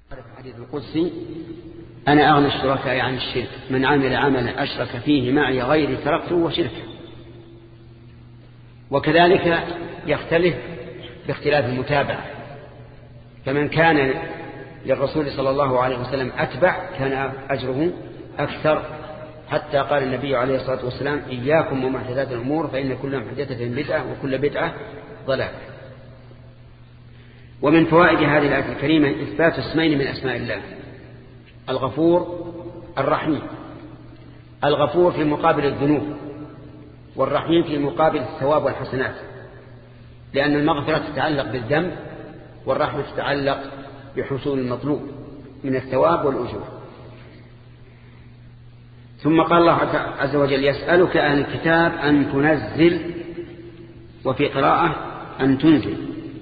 الحديث القدسي: أنا أغنى الشركاء عن الشرك، من عمل عملا أشرك فيه معي غيري تركته وشركه. وكذلك يختلف باختلاف المتابعة، فمن كان للرسول صلى الله عليه وسلم أتبع كان أجره أكثر، حتى قال النبي عليه الصلاة والسلام: إياكم ومحدثات الأمور فإن كل محدثة بدعة وكل بدعة ضلالة. ومن فوائد هذه الآية الكريمة إثبات اسمين من أسماء الله: الغفور الرحيم. الغفور في مقابل الذنوب، والرحيم في مقابل الثواب والحسنات، لأن المغفرة تتعلق بالذنب والرحمة تتعلق بحصول المطلوب من الثواب والأجور. ثم قال الله عز وجل: يسألك أهل الكتاب أن تنزل، وفي قراءة أن تنزل،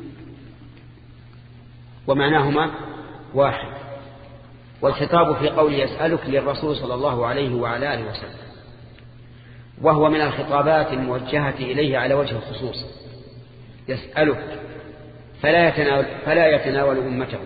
ومعناهما واحد. والخطاب في قول يسألك للرسول صلى الله عليه وعلى آله وسلم، وهو من الخطابات الموجهة إليه على وجه الخصوص. يسألك فلا يتناول أمته.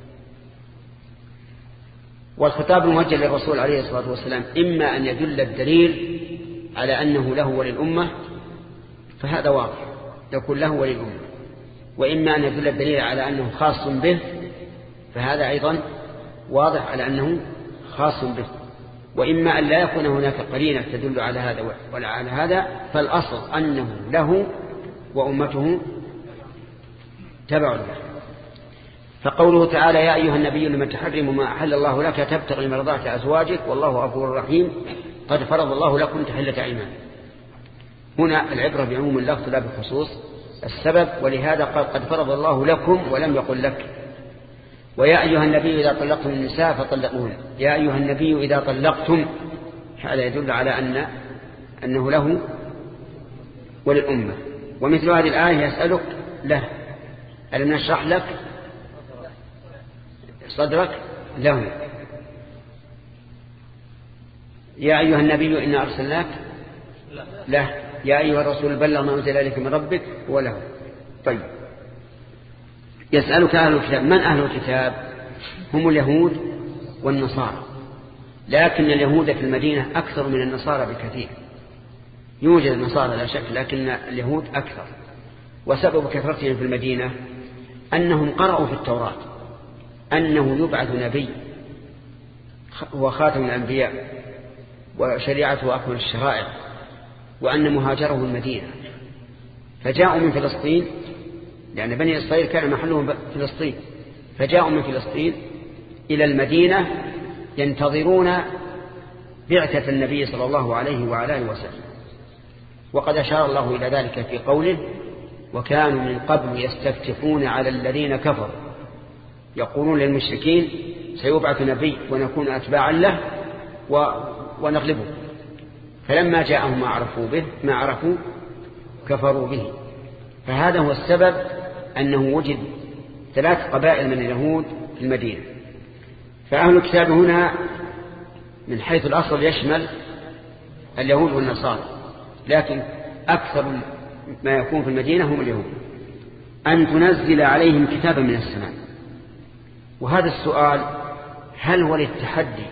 والخطاب الموجه للرسول عليه الصلاة والسلام إما أن يدل الدليل على أنه له وللأمة، فهذا واضح يكون له وللأمة، وإما أن يدل الدليل على أنه خاص به، فهذا أيضا واضح على أنه خاص به، وإما أن لا يكون هناك قرينة تدل على هذا ولا على هذا، فالأصل أنه له وأمته تبع له. فقوله تعالى: يا أيها النبي لما تحرم ما أحل الله لك تبتغي مرضات أزواجك والله غفور رحيم قد فرض الله لكم تحلة أيمان. هنا العبرة بعموم اللفظ لا بخصوص السبب، ولهذا قال قد فرض الله لكم ولم يقل لك. ويا أيها النبي إذا طلقتم النساء فطلقوهن. يا أيها النبي إذا طلقتم، هذا يدل على أنه له وللأمة. ومثل هذه الآية: يسألك له، ألم نشرح لك صدرك له. يا أيها النبي إنا أرسلناك له. يا أيها الرسول بلغ ما أنزل إليك من ربك وله. طيب، يسألك أهل الكتاب. من أهل الكتاب؟ هم اليهود والنصارى، لكن اليهود في المدينة أكثر من النصارى بكثير. يوجد النصارى لا شك، لكن اليهود أكثر. وسبب كثرتهم في المدينة أنهم قرأوا في التوراة أنه يبعث نبي هو خاتم الأنبياء وشريعته أكمل الشرائع، وأن مهاجره المدينة، فجاءوا من فلسطين، لأن بني إسرائيل كان محلهم فلسطين، فجاءوا من فلسطين إلى المدينة ينتظرون بعثة النبي صلى الله عليه وعلى آله وسلم. وقد أشار الله إلى ذلك في قوله: وكانوا من قبل يستفتحون على الذين كفروا يقولون للمشركين سيبعث نبي ونكون أتباعا له ونغلبه، فلما جاءهم ما عرفوا كفروا به. فهذا هو السبب أنه وجد 3 قبائل من اليهود في المدينة. فأهل الكتاب هنا من حيث الأصل يشمل اليهود والنصارى، لكن أكثر ما يكون في المدينة هم اليهود. أن تنزل عليهم كتابا من السماء. وهذا السؤال هل هو للتحدي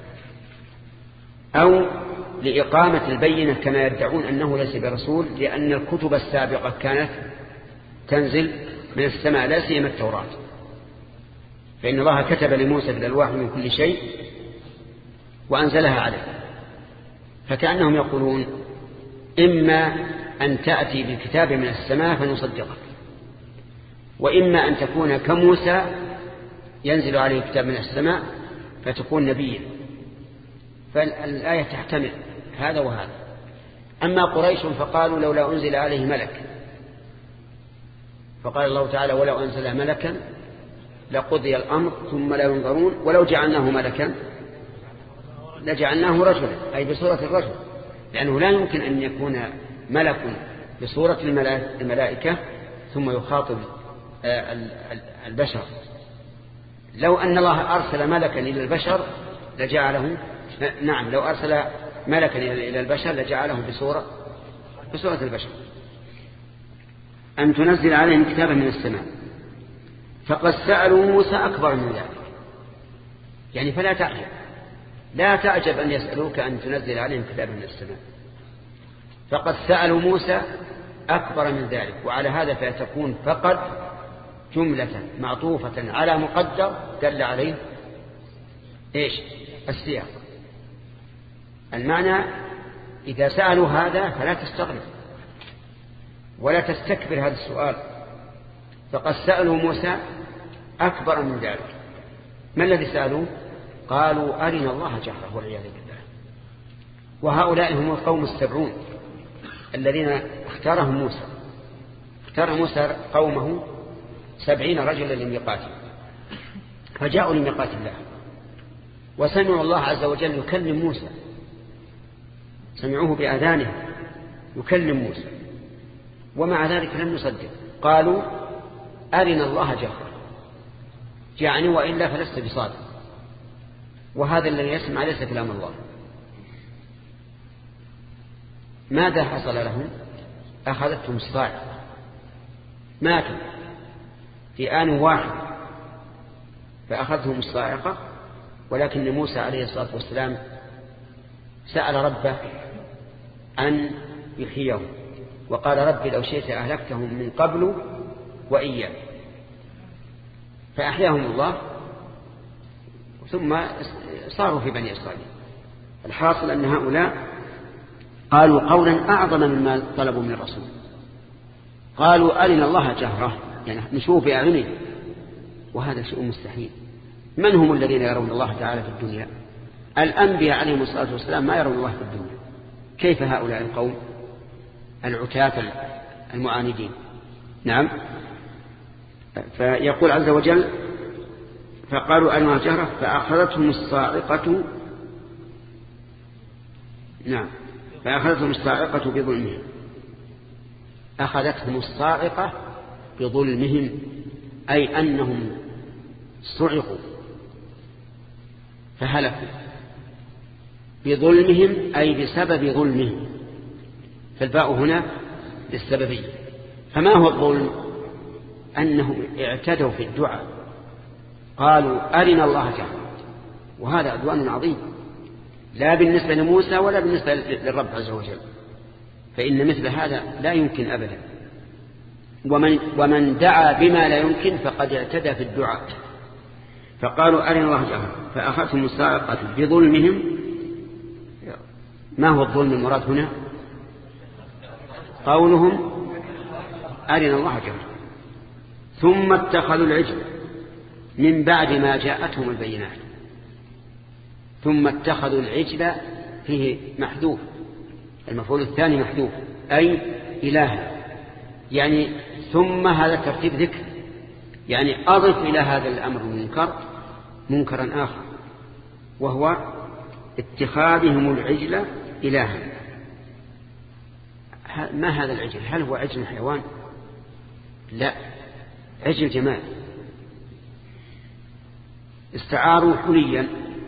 أو لإقامة البينة كما يدعون أنه ليس برسول، لأن الكتب السابقة كانت تنزل من السماء لا سيما التوراة، فإن الله كتب لموسى في الألواح من كل شيء وأنزلها عليه. فكأنهم يقولون: إما أن تأتي بكتاب من السماء فنصدقك، وإما أن تكون كموسى ينزل عليه كتاب من السماء فتكون نبيا. فالآية تحتمل هذا وهذا. أما قريش فقالوا: لولا أنزل عليه ملك، فقال الله تعالى: ولو أنزل ملكا لقضي الأمر ثم لا ينظرون ولو جعلناه ملكا لجعلناه رجلا، أي بصورة الرجل، لأنه لا يمكن أن يكون ملك بصورة الملائكة ثم يخاطب البشر. لو أن الله أرسل ملكا إلى البشر لجعله، نعم، لو أرسل ملكا إلى البشر لجعله بصورة البشر. أن تنزل عليهم كتابا من السماء. فقد سألوا موسى أكبر من ذلك، يعني فلا تعجب، لا تعجب أن يسألوك أن تنزل عليهم كتابا من السماء. فقد سألوا موسى أكبر من ذلك، وعلى هذا فتكون فقد جملة معطوفة على مقدر دل عليه إيش السياق. المعنى إذا سألوا هذا فلا تستغرب ولا تستكبر هذا السؤال، فقد سألوا موسى أكبر من ذلك. ما الذي سألوه؟ قالوا أرنا الله جهرة والعياذ بالله. وهؤلاء هم القوم 70 الذين اختارهم موسى. اختار موسى قومه 70 رجلا لميقاته، فجاءوا لميقات الله وسمعوا الله عز وجل يكلم موسى، سمعوه بآذانه يكلم موسى، ومع ذلك لم يصدق. قالوا أرنا الله جهرة، يعني وإلا فلست بصادق، وهذا الذي يسمع ليس كلام الله. ماذا حصل لهم؟ أخذتهم الصاعقة، ماتوا في آن واحد فأخذتهم الصاعقة. ولكن موسى عليه الصلاة والسلام سأل ربه أن يحييهم، وقال ربي لو شئت أهلكتهم من قبل وإياك، فأحياهم الله ثم صاروا في بني إسرائيل. الحاصل أن هؤلاء قالوا قولا أعظم مما طلبوا من الرسول. قالوا أرنا الله جهرة، يعني نشوف بأعيننا، وهذا شيء مستحيل. من هم الذين يرون الله تعالى في الدنيا؟ الأنبياء عليهم الصلاة والسلام ما يرون الله في الدنيا، كيف هؤلاء القوم العتاة المعاندين؟ نعم. فيقول عز وجل فقالوا أرنا الله جهرة فأخذتهم الصاعقة. نعم، فأخذتهم الصاعقة بظلمهم. أخذتهم الصاعقة بظلمهم، أي أنهم صعقوا فهلكوا بظلمهم، أي بسبب ظلمهم، فالباء هنا للسببية. فما هو الظلم؟ أنهم اعتدوا في الدعاء، قالوا أرنا الله جهرة، وهذا عدوان عظيم لا بالنسبة لموسى ولا بالنسبة للرب عز وجل، فإن مثل هذا لا يمكن أبدا. ومن دعا بما لا يمكن فقد اعتدى في الدعاء. فقالوا أرنا الله جهرة فأخذتهم الصاعقة بظلمهم. ما هو الظلم المراد هنا؟ قولهم أرنا الله جهرة، ثم اتخذوا العجل من بعد ما جاءتهم البينات. ثم اتخذوا العجل فيه محذوف، المفعول الثاني محذوف، أي إله، يعني ثم هذا ترتيب ذكر، يعني أضف إلى هذا الأمر المنكر منكرا آخر، وهو اتخاذهم العجل إلها. ما هذا العجل؟ هل هو عجل حيوان؟ لا، عجل جمال. استعاروا حليا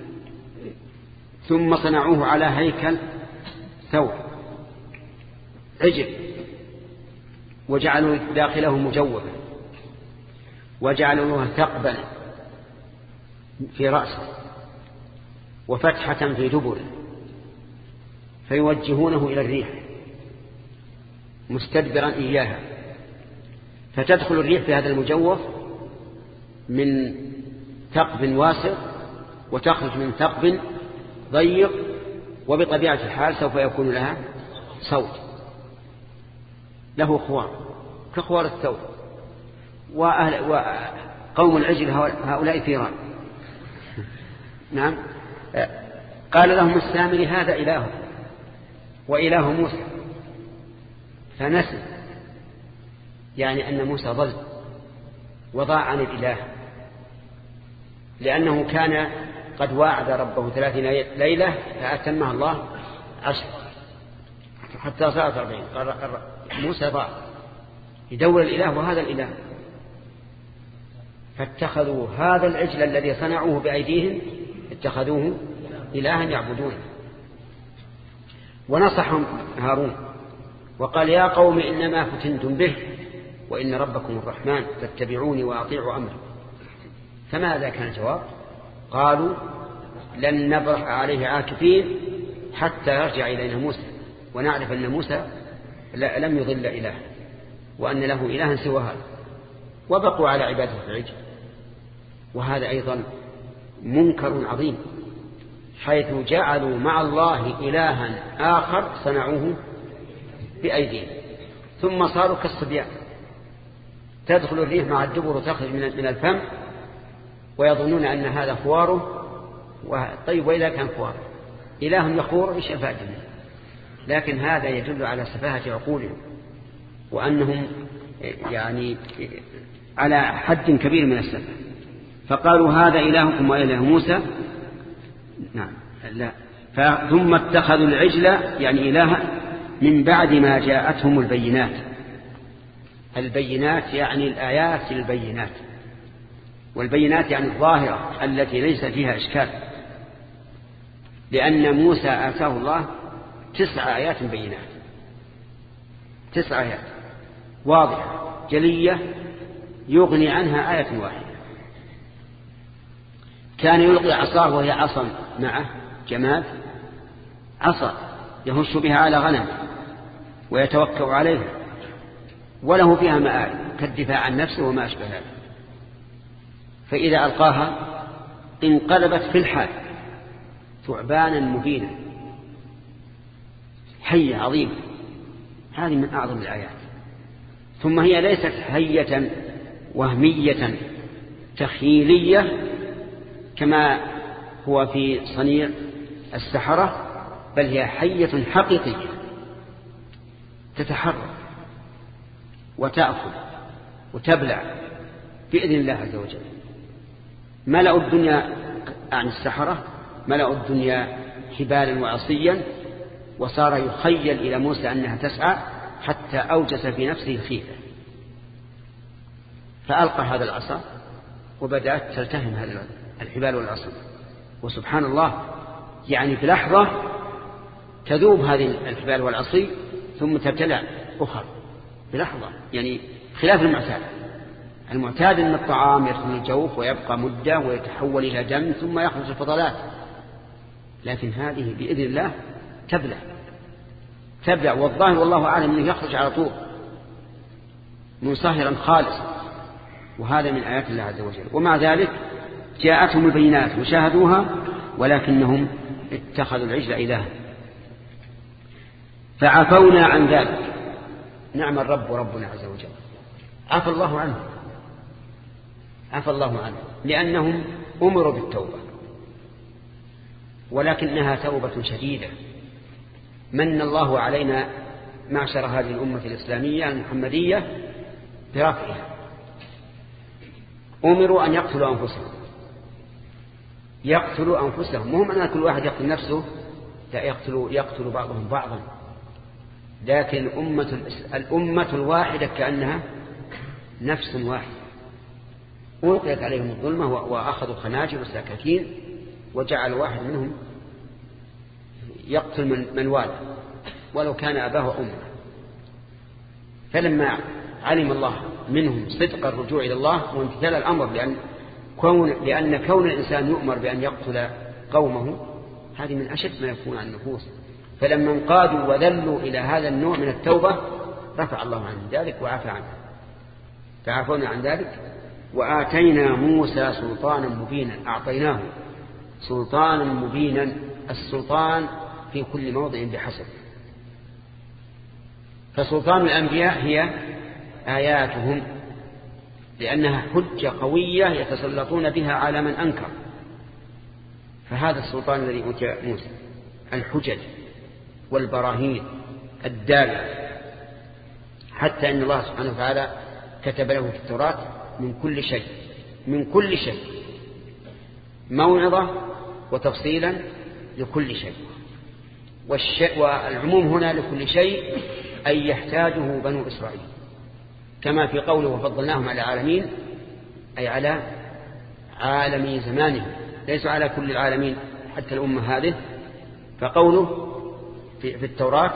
ثم صنعوه على هيكل ثور عجل، وجعلوا داخله مجوفا، وجعلوا له ثقبا في رأسه وفتحة في دبره، فيوجهونه إلى الريح مستدبرا إياها، فتدخل الريح في هذا المجوف من ثقب واسع وتخرج من ثقب ضيق، وبطبيعة الحال سوف يكون لها صوت، له خوار كخوار الثور. وقوم العجل هؤلاء ثيران. نعم. قال لهم السامري هذا إله وإله موسى فنسي، يعني أن موسى ضل وضاع عن الإله، لأنه كان قد واعد ربه 30 ليلة فأتمها الله 10 حتى صارت 40. قال موسى ضاع يدور الإله وهذا الإله، فاتخذوا هذا العجل الذي صنعوه بأيديهم اتخذوه إلها يعبدونه. ونصحهم هارون وقال يا قوم إنما فتنتم به وإن ربكم الرحمن فاتبعوني وأطيعوا أمري. فماذا كان الجواب؟ قالوا لن نبرح عليه عاكفين حتى يرجع إلينا موسى ونعرف أن موسى لم يضل إله وأن له إلها سوى هذا، وبقوا على عبادة العجل. وهذا أيضا منكر عظيم، حيث جعلوا مع الله إلها آخر صنعوه بأيديهم، ثم صاروا كالصبيان، تدخل الريح مع الدبر وتخرج من الفم ويظنون أن هذا خواره. طيب وإذا كان خواره إله يخور إيش أفادنا؟ لكن هذا يدل على سفاهة عقولهم وأنهم يعني على حد كبير من السفه. فقالوا هذا إلهكم وإله موسى. نعم لا. ثم اتخذوا العجل يعني إلها من بعد ما جاءتهم البينات. البينات يعني الآيات البينات، والبينات يعني الظاهرة التي ليس فيها إشكال، لأن موسى آتاه الله 9 آيات بينات، 9 آيات واضحة جلية يغني عنها آية واحدة. كان يلقي عصاه وهي عصا معه جماد، عصا يهش بها على غنم ويتوكأ عليها، وله فيها مآرب كالدفاع عن نفسه وما أشبه ذلك. فإذا ألقاها انقلبت في الحال ثعبانا مبينا، حية عظيمة. هذه من أعظم الآيات. ثم هي ليست حية وهمية تخيلية كما هو في صنيع السحرة، بل هي حية حقيقية تتحرك وتأكل وتبلع بإذن الله عز وجل. ملأوا الدنيا عن السحرة، ملأوا الدنيا حبالا وعصيا، وصار يخيل إلى موسى أنها تسعى حتى أوجس في نفسه خيفة، فألقى هذا العصا وبدأت تلتهم هذا الحبال والعصا. وسبحان الله يعني في لحظة تذوب هذه الحبال والعصي ثم تبتلع أخر بلحظة، يعني خلاف المعتاد. المعتاد أن الطعام يدخل الجوف ويبقى مدة ويتحول إلى دم ثم يخرج الفضلات، لكن هذه بإذن الله تبلع، والظاهر والله أعلم أنه يخرج على طول منصهرا خالصا. وهذا من آيات الله عز وجل. ومع ذلك جاءتهم البينات وشاهدوها، ولكنهم اتخذوا العجل إلها. فعفونا عن ذلك. نعم الرب ربنا عز وجل، عفى الله عنه لأنهم أمروا بالتوبة، ولكنها توبة شديدة. من الله علينا معشر هذه الأمة الإسلامية المحمدية برفعها. أمروا أن يقتلوا أنفسهم، مهم أن كل واحد يقتل نفسه، لا يقتل بعضهم بعضا، لكن الأمة الواحدة كأنها نفس واحد. ألقيت عليهم الظلمة وأخذوا خناجر وسكاكين، وجعل واحد منهم يقتل من والده ولو كان أباه وأمه. فلما علم الله منهم صدق الرجوع إلى الله وامتثال الأمر، لأن كون الإنسان يؤمر بأن يقتل قومه هذه من أشد ما يكون عن النفوس، فلما انقادوا وذلوا إلى هذا النوع من التوبة رفع الله عنه ذلك وعفى عنه. فعفونا عن ذلك. وآتينا موسى سلطانا مبينا، أعطيناه سلطانا مبينا. السلطان في كل موضع بحسب. فسلطان الأنبياء هي آياتهم، لأنها حجة قوية يتسلطون بها على من أنكر. فهذا السلطان الذي أوتي موسى، الحجج والبراهين الدالة، حتى إن الله سبحانه وتعالى كتب له في التوراة من كل شيء موعظة وتفصيلا لكل شيء. والعموم هنا لكل شيء أي يحتاجه بنو إسرائيل، كما في قوله وفضلناهم على العالمين، أي على عالمي زمانهم، ليسوا على كل العالمين حتى الأمة هذه. فقوله في التوراة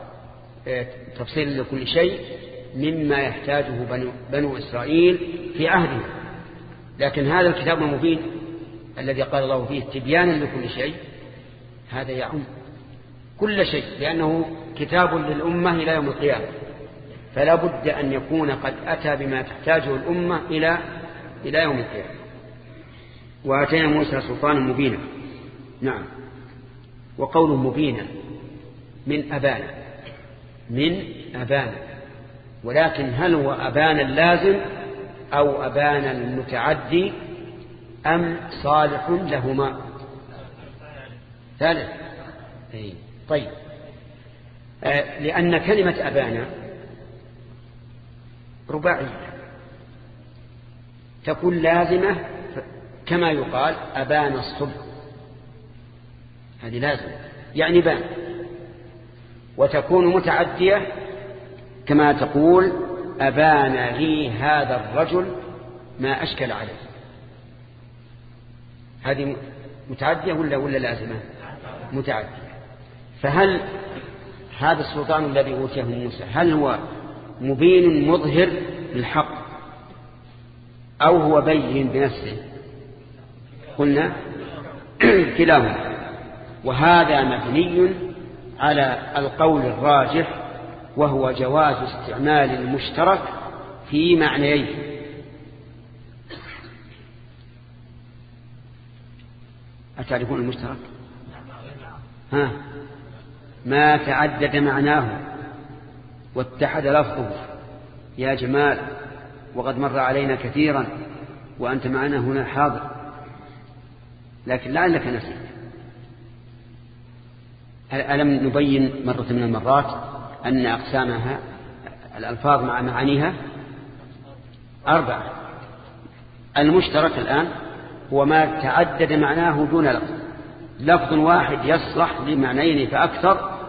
تفصيل لكل شيء مما يحتاجه بنو إسرائيل في عهدهم. لكن هذا الكتاب المبين الذي قال الله فيه تبيانا لكل شيء هذا يعم كل شيء، لأنه كتاب للأمة إلى يوم القيامة، فلا بد أن يكون قد أتى بما تحتاجه الأمة إلى يوم القيامة. وآتينا موسى سلطانا مبينا. نعم. وقول مبينا من أبانا، ولكن هل هو أبانا اللازم أو أبانا المتعدي أم صالح لهما؟ ثالث. طيب، لأن كلمة أبانا رباعية تكون لازمة كما يقال أبانا الصبح، هذه لازمة يعني بان، وتكون متعدية كما تقول أبان لي هذا الرجل ما أشكل عليه. هذه متعدية ولا لازمة؟ متعدية. فهل هذا السلطان الذي أوتيه موسى هل هو مبين مظهر للحق أو هو بين بنفسه؟ قلنا كلاهما، وهذا مبني على القول الراجح وهو جواز استعمال المشترك في معنيين. أتعرفون المشترك؟ ما تعدد معناه واتحد لفظه يا جمال، وقد مر علينا كثيرا وأنت معنا هنا حاضر، لكن لعلك نسيت. ألم نبين مرة من المرات أن أقسامها الألفاظ مع معانيها 4؟ المشترك الآن هو ما تعدد معناه دون لفظ، لفظ واحد يصلح لمعنيين فأكثر،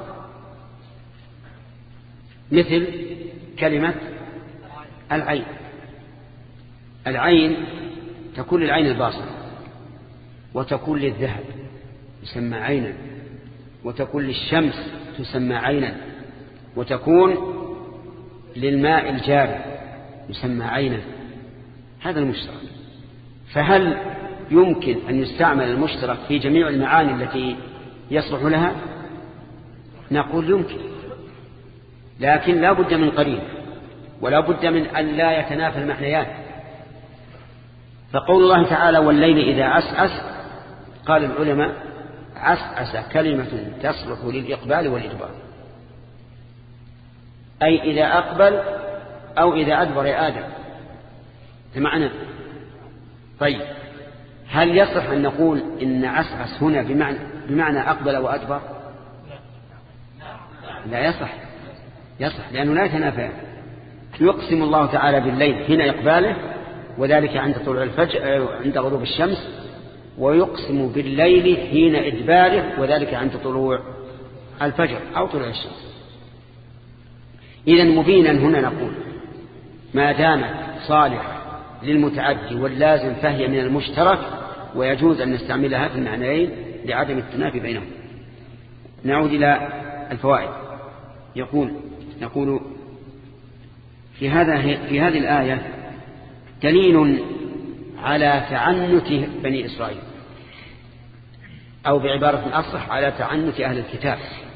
مثل كلمة العين. العين تكون للعين الباصرة، وتكون للذهب يسمى عينا، وتكون للشمس تسمى عينا، وتكون للماء الجاري يسمى عينا. هذا المشترك. فهل يمكن أن يستعمل المشترك في جميع المعاني التي يصلح لها؟ نقول يمكن، لكن لا بد من قرين، ولا بد من أن لا يتنافى المعنيان. فقول الله تعالى والليل إذا عسعس، قال العلماء عسعس كلمة تصلح للإقبال والإدبار، أي إذا أقبل أو إذا أدبر يا آدم بمعنى. طيب، هل يصح أن نقول إن عسعس هنا بمعنى أقبل وأدبر؟ لا يصح، لأنه لا يتنافى. يقسم الله تعالى بالليل حين إقباله، وذلك عند طلوع الفجر عند غروب الشمس، ويقسم بالليل حين إدباره، وذلك عند طلوع الفجر أو طلوع الشمس. إذن مبينا هنا نقول ما دامت صالح للمتعدي واللازم فهي من المشترك، ويجوز أن نستعملها في المعنيين لعدم التنافي بينهم. نعود إلى الفوائد. نقول في هذه الآية دليل على تعنت بني إسرائيل، أو بعبارة أصح على تعنت أهل الكتاب،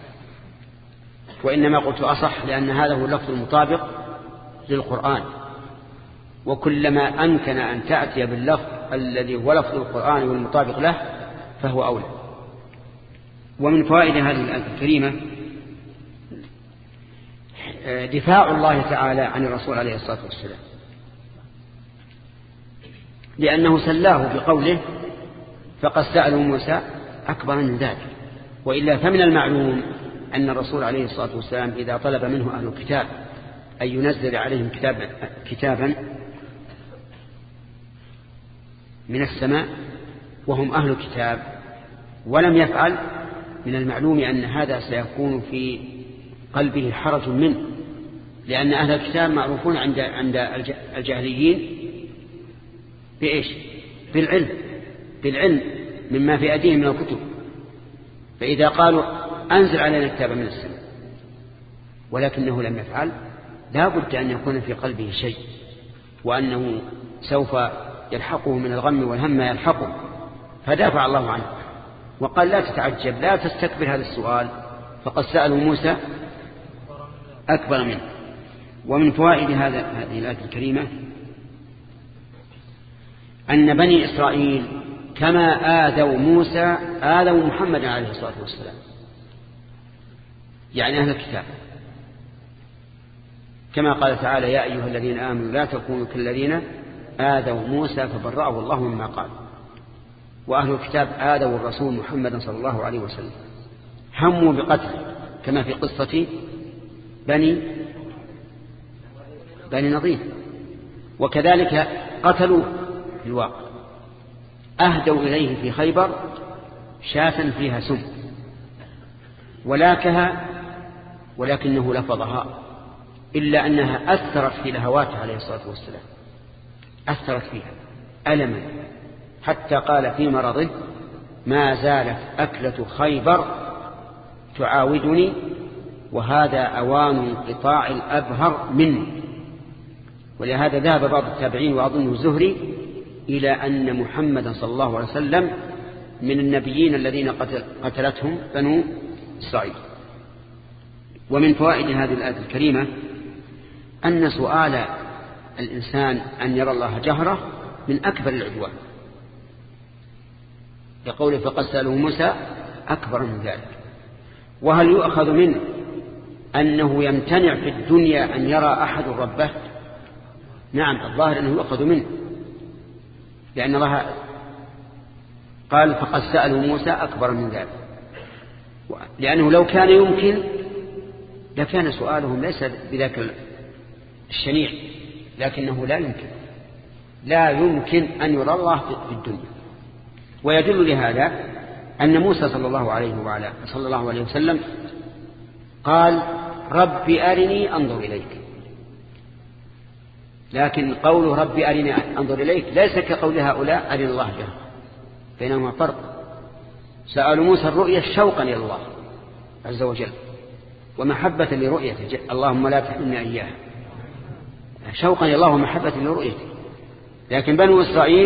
وإنما قلت أصح لأن هذا هو اللفظ المطابق للقرآن، وكلما أمكن أن تأتي باللفظ الذي هو لفظ القرآن والمطابق له فهو أولى. ومن فوائد هذه الآية الكريمة دفاع الله تعالى عن الرسول عليه الصلاة والسلام، لأنه سلاه بقوله فقد سألوا موسى أكبر من ذلك. وإلا فمن المعلوم أن الرسول عليه الصلاة والسلام إذا طلب منه أهل الكتاب أن ينزل عليهم كتابا من السماء وهم أهل الكتاب ولم يفعل، من المعلوم أن هذا سيكون في قلبه حرج منه، لأن أهل الكتاب معروفون عند الجاهليين بإيش؟ بالعلم مما في أيديهم من الكتب. فإذا قالوا أنزل علينا كتابا من السماء ولكنه لم يفعل، لا بد أن يكون في قلبه شيء، وأنه سوف يلحقه من الغم والهم ما يلحقه. فدافع الله عنه وقال لا تتعجب، لا تستكبر هذا السؤال، فقد سألوا موسى أكبر منه. ومن فوائد هذه الآية الكريمة أن بني إسرائيل كما آذوا موسى آذوا محمد عليه الصلاة والسلام، يعني أهل الكتاب، كما قال تعالى يا أيها الذين آمنوا لا تكونوا كالذين آذوا موسى فبرأه الله مما قال. وأهل الكتاب آذوا الرسول محمد صلى الله عليه وسلم، هموا بقتله كما في قصة بني نضير، وكذلك قتلوا في الواقع. أهدوا إليه في خيبر شاة فيها سم ولاكها ولكنه لفظها، إلا أنها أثرت في لهواته عليه الصلاة والسلام، أثرت فيها ألما حتى قال في مرضه ما زالت أكلة خيبر تعاودني وهذا أوان انقطاع الأبهر مني. ولهذا ذهب بعض التابعين وأظنه الزهري إلى أن محمدا صلى الله عليه وسلم من النبيين الذين قتلتهم بنو إسرائيل. ومن فوائد هذه الآية الكريمة أن سؤال الإنسان أن يرى الله جهرة من أكبر العدوان، يقول فقد سألوا موسى أكبر من ذلك. وهل يؤخذ منه أنه يمتنع في الدنيا أن يرى أحد ربه؟ نعم، الظاهر أنه يؤخذ منه، لأن الله قال فقد سألوا موسى أكبر من ذلك، لأنه لو كان يمكن لكان سؤالهم ليس بذاك الشنيع، لكنه لا يمكن أن يرى الله في الدنيا. ويدل لهذا أن موسى صلى الله عليه وسلم قال رب أرني أنظر إليك، لكن قول رب أرني أنظر إليك ليس كقول هؤلاء أرني الله جهرا، بينهما فرق. سألوا موسى الرؤية شوقا إلى الله عز وجل ومحبة لرؤيته، اللهم لا تحرمنا إياها، شوقا إلى الله ومحبة لرؤيته. لكن بنو إسرائيل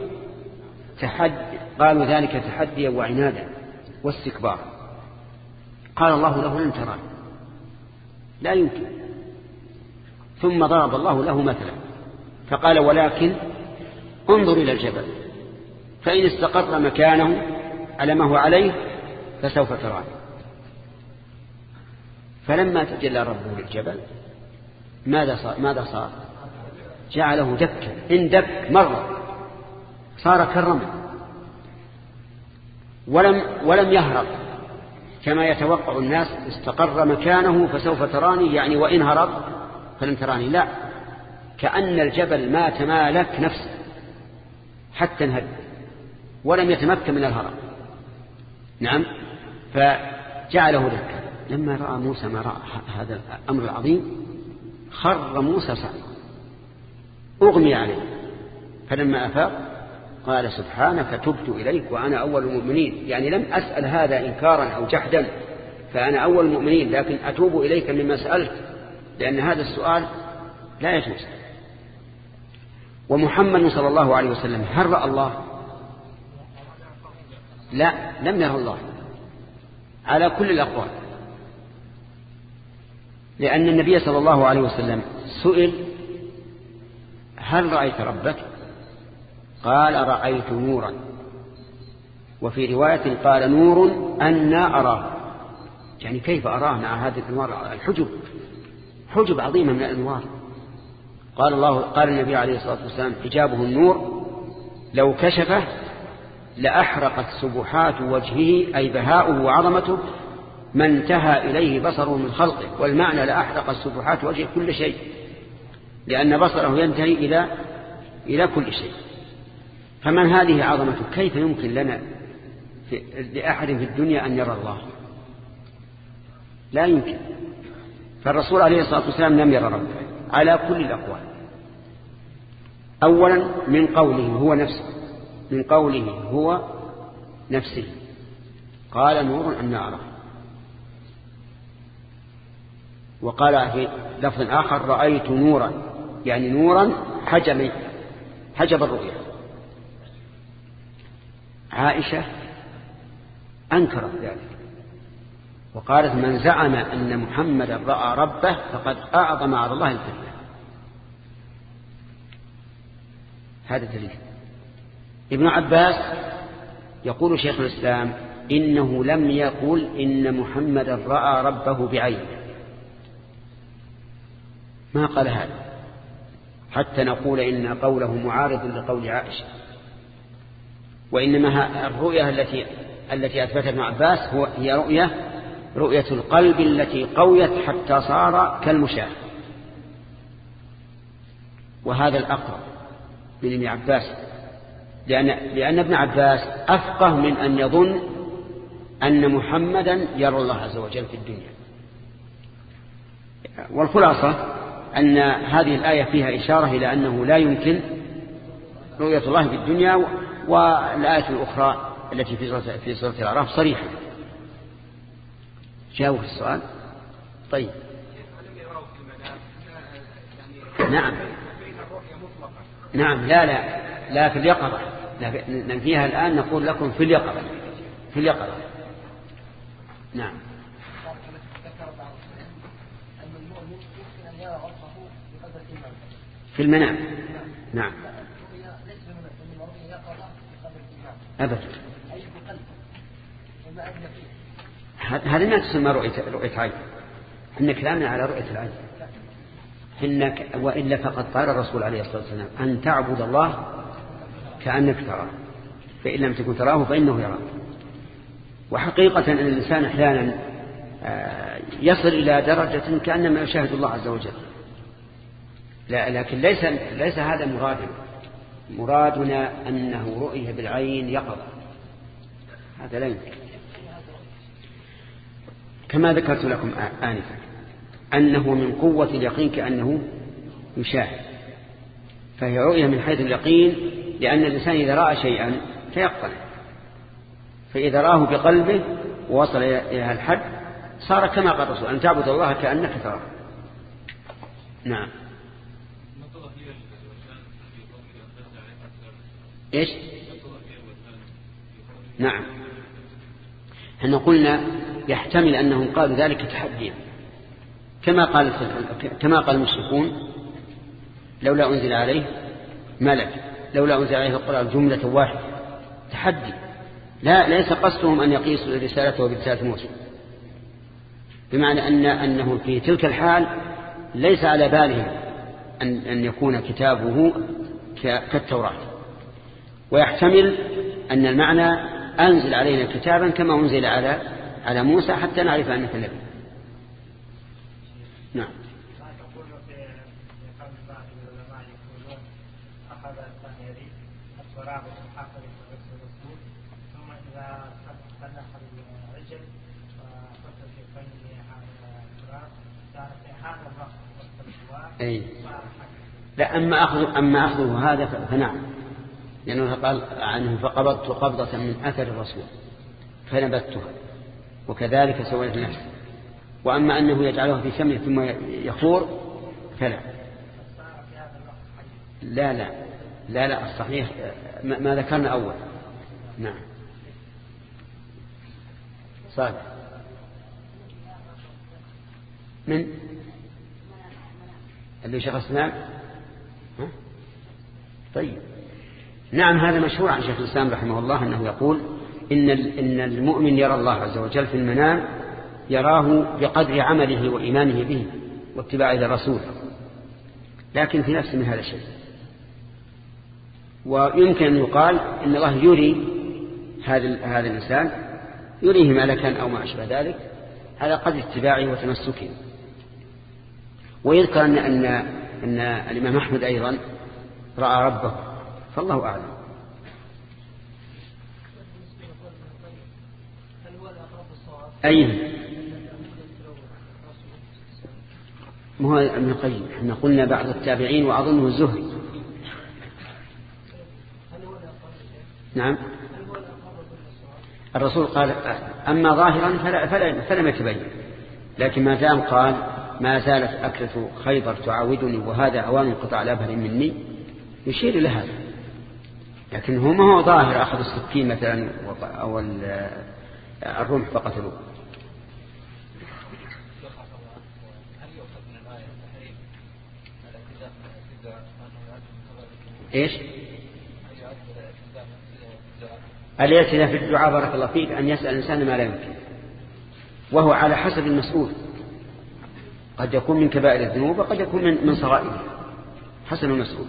قالوا ذلك تحديا وعنادا واستكبارا. قال الله له لن تراني، لا يمكن. ثم ضرب الله له مثلا فقال ولكن انظر إلى الجبل فإن استقر مكانه على ما هو عليه فسوف تراني. فلما تجلى ربه للجبل ماذا صار؟ جعله دكا، إن دك مرة صار كالرمل، ولم يهرب كما يتوقع الناس استقر مكانه فسوف تراني، يعني وإن هرب فلن تراني. لا، كأن الجبل ما تمالك نفسه حتى انهد ولم يتمكن من الهرب. نعم، فجعله دكا. لما رأى موسى ما رأى هذا الأمر العظيم خر موسى صعقا أغمي عليه، فلما أفاق قال سبحانك تبت إليك وأنا أول المؤمنين، يعني لم أسأل هذا إنكارا أو جحدا، فأنا أول المؤمنين، لكن أتوب إليك مما سألت، لأن هذا السؤال لا يجوز. ومحمد صلى الله عليه وسلم هل رأى الله؟ لا، لم يرى الله على كل الأقوال، لأن النبي صلى الله عليه وسلم سئل هل رأيت ربك؟ قال رأيت نورا، وفي رواية قال نور أنا أراه، يعني كيف أراه مع هذه الأنوار؟ حجب عظيمة من الأنوار. قال النبي عليه الصلاة والسلام حجابه النور لو كشفه لأحرقت سبحات وجهه، أي بهاؤه وعظمته ما انتهى إليه بصره من خلقه، والمعنى لأحرقت سبحات وجهه كل شيء، لأن بصره ينتهي إلى كل شيء. فمن هذه عظمته كيف يمكن لنا لأحد في الدنيا أن يرى الله؟ لا يمكن. فالرسول عليه الصلاة والسلام لم يرى ربه على كل الأقوال. أولا من قوله هو نفسه قال نور أنا أراه، وقال في لفظ آخر رأيت نورا، يعني نورا حجب الرؤيا. عائشة أنكرت ذلك وقالت من زعم أن محمدا رأى ربه فقد أعظم على الله الفتنة. هذا دليل. ابن عباس يقول شيخ الإسلام إنه لم يقل إن محمدا رأى ربه بعينه، ما قال هذا حتى نقول إن قوله معارض لقول عائشة، وإنما الرؤية التي أثبتها ابن عباس هي رؤية القلب التي قويت حتى صار كالمشاهد، وهذا الأقرب من ابن عباس، لأن ابن عباس أفقه من أن يظن أن محمدا يرى الله عز وجل في الدنيا. والخلاصة أن هذه الآية فيها إشارة إلى أنه لا يمكن رؤية الله في الدنيا، والآية الأخرى التي في سورة الأعراف صريحة. جاوب السؤال. طيب نعم لا في اليقظة، ننفيها الآن نقول لكم في اليقظة. نعم. في المنام. نعم. أبدا. هذا ما تسمى رؤية عين. إن كلامنا على رؤية العين. إنك وإلا فقد قال الرسول عليه الصلاة والسلام أن تعبد الله كأنك تراه، فإن لم تكن تراه فإنه يراك. وحقيقة أن الإنسان أحيانا يصل إلى درجة كأنما يشاهد الله عز وجل، لكن ليس هذا مرادنا أنه رؤية بالعين يقظة، هذا لا يمكن. كما ذكرت لكم آنفا أنه من قوة اليقين كأنه يشاهد، فهي رؤية من حيث اليقين، لأن الإنسان إذا رأى شيئا فيقتنع، فإذا رآه بقلبه ووصل إلى الحد صار كما قال الرسول أن تعبد الله كأنك تراه. نعم. إيش؟ نعم. احنا قلنا يحتمل أنهم قالوا ذلك تحديا، كما قال المشركون لولا أنزل عليه ملك، لولا أنزل عليه القرآن جملة واحدة، تحدي. ليس قصدهم أن يقيسوا رسالته برسالة موسى، بمعنى أنه في تلك الحال ليس على بالهم أن يكون كتابه كالتوراة. ويحتمل أن المعنى أنزل علينا كتابا كما أنزل على موسى حتى نعرف أنك نبي. نعم. أي. لا أما أخذه هذا فنعم، لأنه قال عنه فقبضت قبضة من أثر الرسول فنبتها وكذلك سويت نفسي. وأما أنه يجعله في سمنه ثم يخور فلا. لا الصحيح ما ذكرنا أول. نعم. صالح من اللي شيخ الإسلام. طيب نعم، هذا مشهور عن شيخ الإسلام رحمه الله أنه يقول إن المؤمن يرى الله عز وجل في المنام، يراه بقدر عمله وإيمانه به واتباعه للرسول، لكن في نفس من هذا الشيء. ويمكن أن يقال إن الله يري هذا الإنسان، يريه ملكا أو ما أشبه ذلك، هذا قد اتباعه وتمسكه. ويذكر أن الإمام أحمد أيضا رأى ربه، فالله أعلم. أيه ما هو ابن القيم، احنا قلنا بعض التابعين وأظنه الزهري. نعم. الرسول قال أما ظاهرا فلم يتبين، لكن ما دام قال ما زالت أكلة خيبر تعاودني وهذا أوان انقطاع الأبهر مني، يشير إلى هذا. لكن هو ما هو ظاهر أخذ السكين مثلا أو الرمح فقتلوه. إيش؟ الاعتداء في الدعاء بارك الله فيك أن يسأل الإنسان ما لا يمكن، وهو على حسب المسؤول، قد يكون من كبائر الذنوب وقد يكون من صغائرها حسب المسؤول.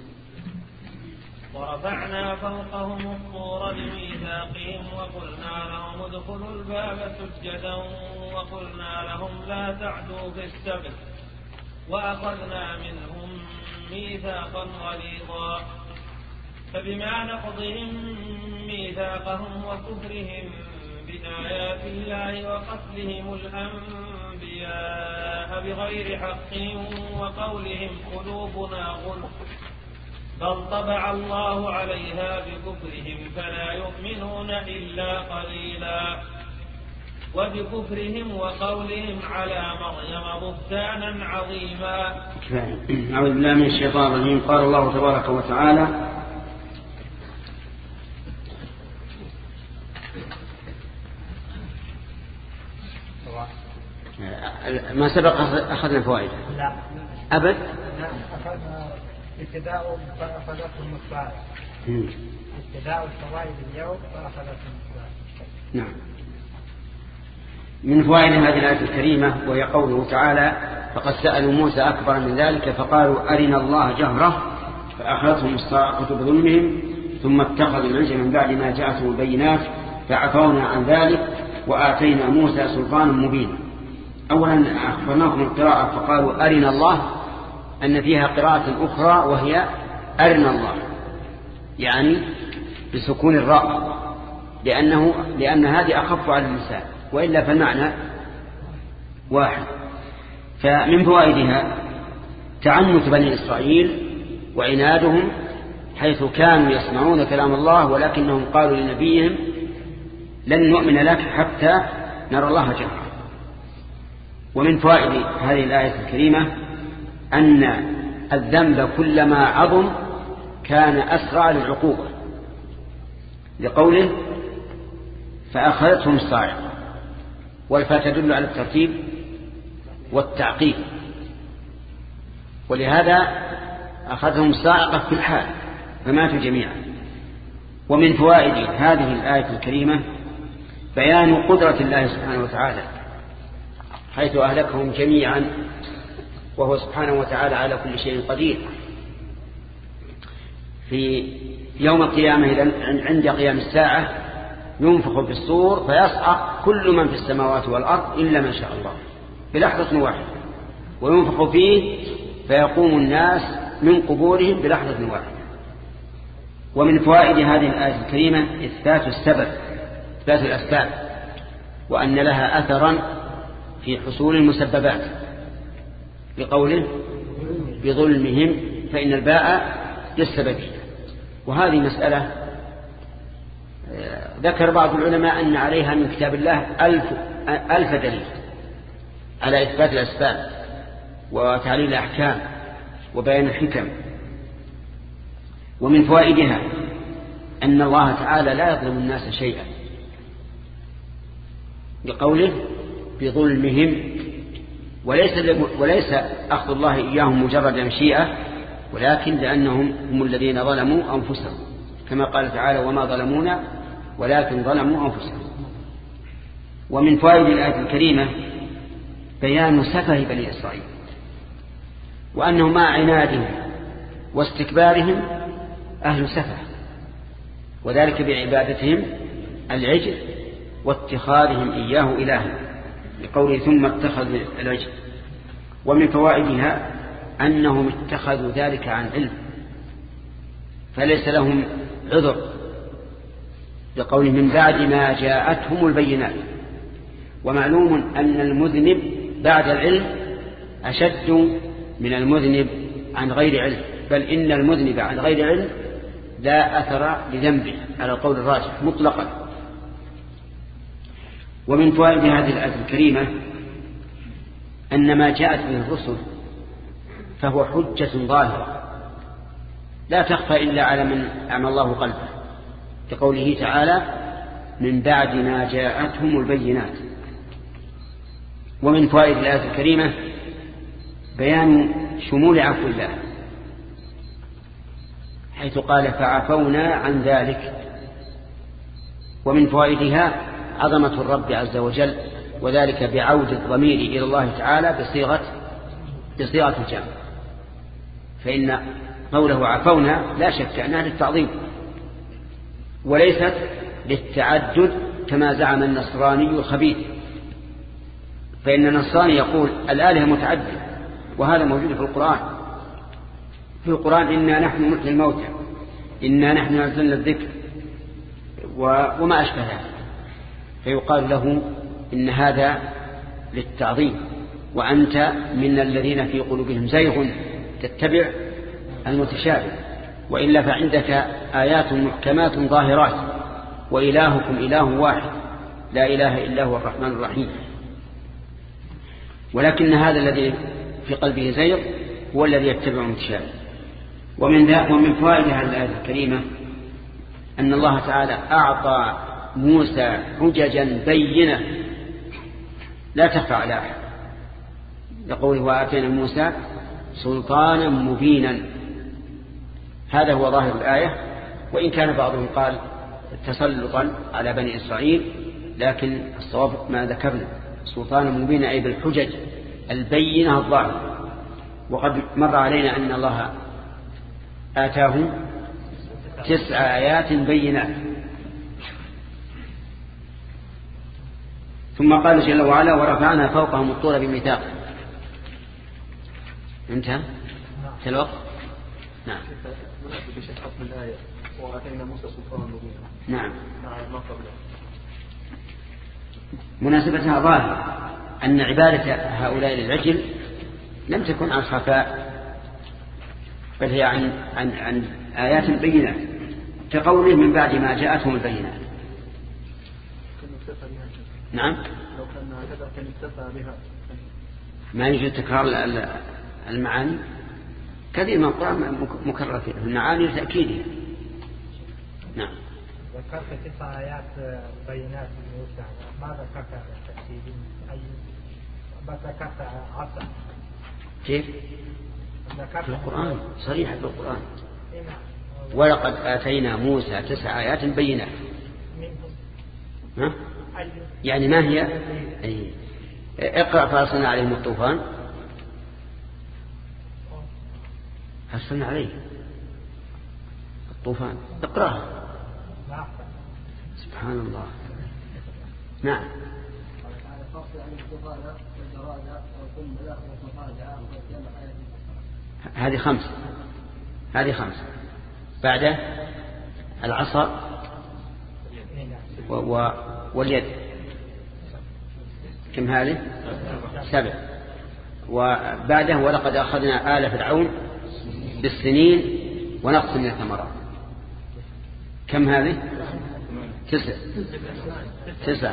ورفعنا فوقهم الطور بميثاقهم وقلنا لهم ادخلوا الباب سجدا وقلنا لهم لا تعدوا في السبت وأخذنا منهم ميثاقا غليظا فبما نقضهم ميثاقهم وكفرهم بآيات الله وقتلهم الأنبياء بغير حق وقولهم قلوبنا غلف بل طبع الله عليها بكفرهم فلا يؤمنون إلا قليلا وبكفرهم وقولهم على مريم بهتانا عظيما. أعوذ بالله من الشيطان الرجيم. قال الله تبارك وتعالى ما سبق أخذنا فوائد؟ لا أبد. أخذنا ابتداء فأخذتهم الصائب، ابتداء الفوائد اليوم فأخذتهم الصائب. نعم. من فوائد هذه الآية الكريمة وهي قوله تعالى فقد سألوا موسى أكبر من ذلك فقالوا أرنا الله جهرة فأخذتهم الصاعقة بظلمهم ثم اتخذوا العجل من بعد ما جاءتهم البينات فعفونا عن ذلك وآتينا موسى سلطانا مبينا. أولا أخبرناكم القراءة فقالوا أرنا الله، أن فيها قراءة أخرى وهي أرنا الله، يعني بسكون الراء، لأن هذه أخف على اللسان، وإلا فالمعنى واحد. فمن فوائدها تعنت بني إسرائيل وعنادهم حيث كانوا يسمعون كلام الله ولكنهم قالوا لنبيهم لن نؤمن لك حتى نرى الله جهرا. ومن فوائد هذه الآية الكريمة أن الذنب كلما عظم كان أسرع للعقوبة، لقوله فأخذتهم الصاعقة، والفاء تدل على الترتيب والتعقيب، ولهذا أخذهم الصاعقة في الحال فماتوا جميعا. ومن فوائد هذه الآية الكريمة بيان قدرة الله سبحانه وتعالى حيث أهلكهم جميعا، وهو سبحانه وتعالى على كل شيء قدير. في يوم القيامة عند قيام الساعة ينفخ في الصور فيصعق كل من في السماوات والأرض إلا من شاء الله بلحظة واحدة، وينفخ فيه فيقوم الناس من قبورهم بلحظة واحدة. ومن فوائد هذه الآية الكريمة إثبات السبب، إثبات الأسباب، وأن لها أثرا في حصول المسببات، بقوله بظلمهم فإن الباء للسببية. وهذه مسألة ذكر بعض العلماء أن عليها من كتاب الله 1000 دليل على إثبات الأسباب وتعليل الأحكام وبيان الحكم. ومن فوائدها أن الله تعالى لا يظلم الناس شيئا، بقوله بظلمهم، وليس أخذ الله إياهم مجرد مشيئة، ولكن لأنهم هم الذين ظلموا أنفسهم، كما قال تعالى وما ظلمونا ولكن ظلموا أنفسهم. ومن فوائد الآية الكريمة بيان سفه بني إسرائيل، وأنهم مع عنادهم واستكبارهم أهل سفه، وذلك بعبادتهم العجل واتخاذهم إياه إلها، لقوله ثم اتخذوا العجل. ومن فوائدها أنهم اتخذوا ذلك عن علم فليس لهم عذر، لقوله من بعد ما جاءتهم البينات. ومعلوم أن المذنب بعد العلم أشد من المذنب عن غير علم، بل إن المذنب عن غير علم لا أثر لذنبه على القول الراجح مطلقا. ومن فوائد هذه الآية الكريمة أن ما جاءت به الرسل فهو حجة ظاهرة لا تخفى إلا على من أعمى الله قلبه، كقوله تعالى من بعد ما جاءتهم البينات. ومن فوائد الآية الكريمة بيان شمول عفو الله، حيث قال فعفونا عن ذلك. ومن فوائدها عظمة الرب عز وجل، وذلك بعود الضمير إلى الله تعالى بصيغة الجمع، فإن قوله عفونا لا شك أنها للتعظيم وليست للتعدد كما زعم النصراني الخبيث. فإن النصراني يقول الآلهة متعددة، وهذا موجود في القرآن. في القرآن إنا نحن نحيي الموتى، إنا نحن نزلنا الذكر وما أشبه ذلك، فيقال له إن هذا للتعظيم، وأنت من الذين في قلوبهم زيغ تتبع المتشابه، وإلا فعندك آيات محكمات ظاهرات، وإلهكم إله واحد لا إله إلا هو الرحمن الرحيم. ولكن هذا الذي في قلبه زيغ هو الذي يتبع المتشابه. ومن فوائد هذه الآية الكريمة أن الله تعالى أعطى موسى حججا بينة لا تخفى على أحد، يقول وآتينا موسى سلطانا مبينا. هذا هو ظاهر الآية، وإن كان بعضهم قال تسلطا على بني إسرائيل، لكن الصواب ما ذكرنا سلطانا مبينا أي بالحجج البينة الظاهرة. وقد مر علينا أن الله آتاهم 9 آيات بينات. ثم قال جل وعلا ورفعنا فوقهم الطور بميثاق. انتهى الوقت. نعم. نعم. مناسبتها ظاهرة أن عبادة هؤلاء للعجل لم تكن عن خفاء، بل هي عن آيات بينات، كقوله من بعد ما جاءتهم البينات. نعم. لو كان هكذا كان اكتفى بها. ما يوجد تكرار المعاني، كثير من القرآن مكرر في المعاني لتأكيدها. نعم. ذكرت 9 آيات بينات موسى، ما ذكرت تأكيد أي، بس ذكرت عصا. كيف؟ في القرآن صريحة في القرآن. ولقد آتينا موسى 9 آيات بينات. ها؟ يعني ما هي؟ أي. اقرأ فأرسلنا عليهم الطوفان. أرسلنا عليه الطوفان، اقرأها. سبحان الله. نعم. هذه 5. بعد العصا واليد كم هذه؟ 7. وبعده ولقد أخذنا آل فرعون بالسنين ونقص من الثمرات. كم هذه؟ 9.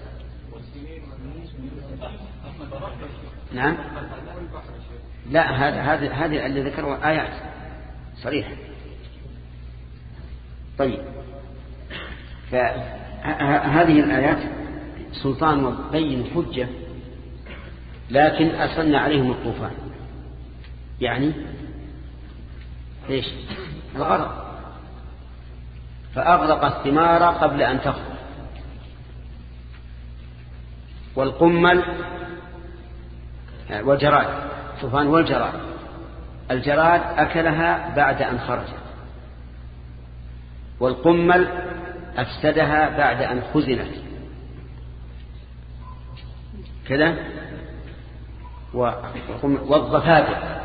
نعم. لا، هذه اللي ذكروا آيات صريحة. طيب، فهذه الآيات سلطان وبين حجة، لكن أرسلنا عليهم الطوفان يعني ليش؟ الغرق، فأغرق الثمار قبل أن تخرج، والقمل والجراد، الطوفان والجراد، الجراد أكلها بعد أن خرجت، والقمل أفسدها بعد أن خزنت كذا. والضفادع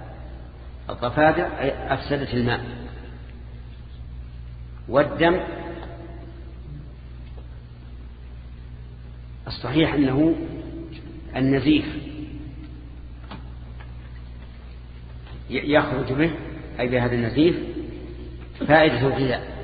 أفسدت الماء. والدم الصحيح أنه النزيف يخرج به، أي بهذا النزيف فائدة الغذاء.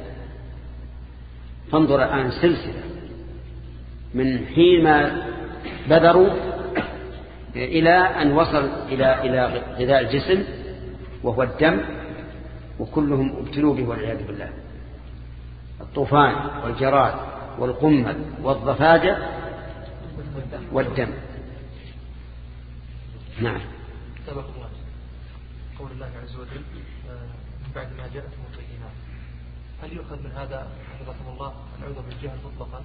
فانظر الآن سلسلة من حين ما بذروا إلى أن وصل إلى غذاء الجسم وهو الدم، وكلهم ابتلوا به والعياذ بالله. الطوفان والجراد والقمل والضفادع والدم. نعم. قول الله عز وجل من بعد ما جاءتهم البينات، هل يؤخذ من هذا حفظكم الله العذر بالجهل مطلقا؟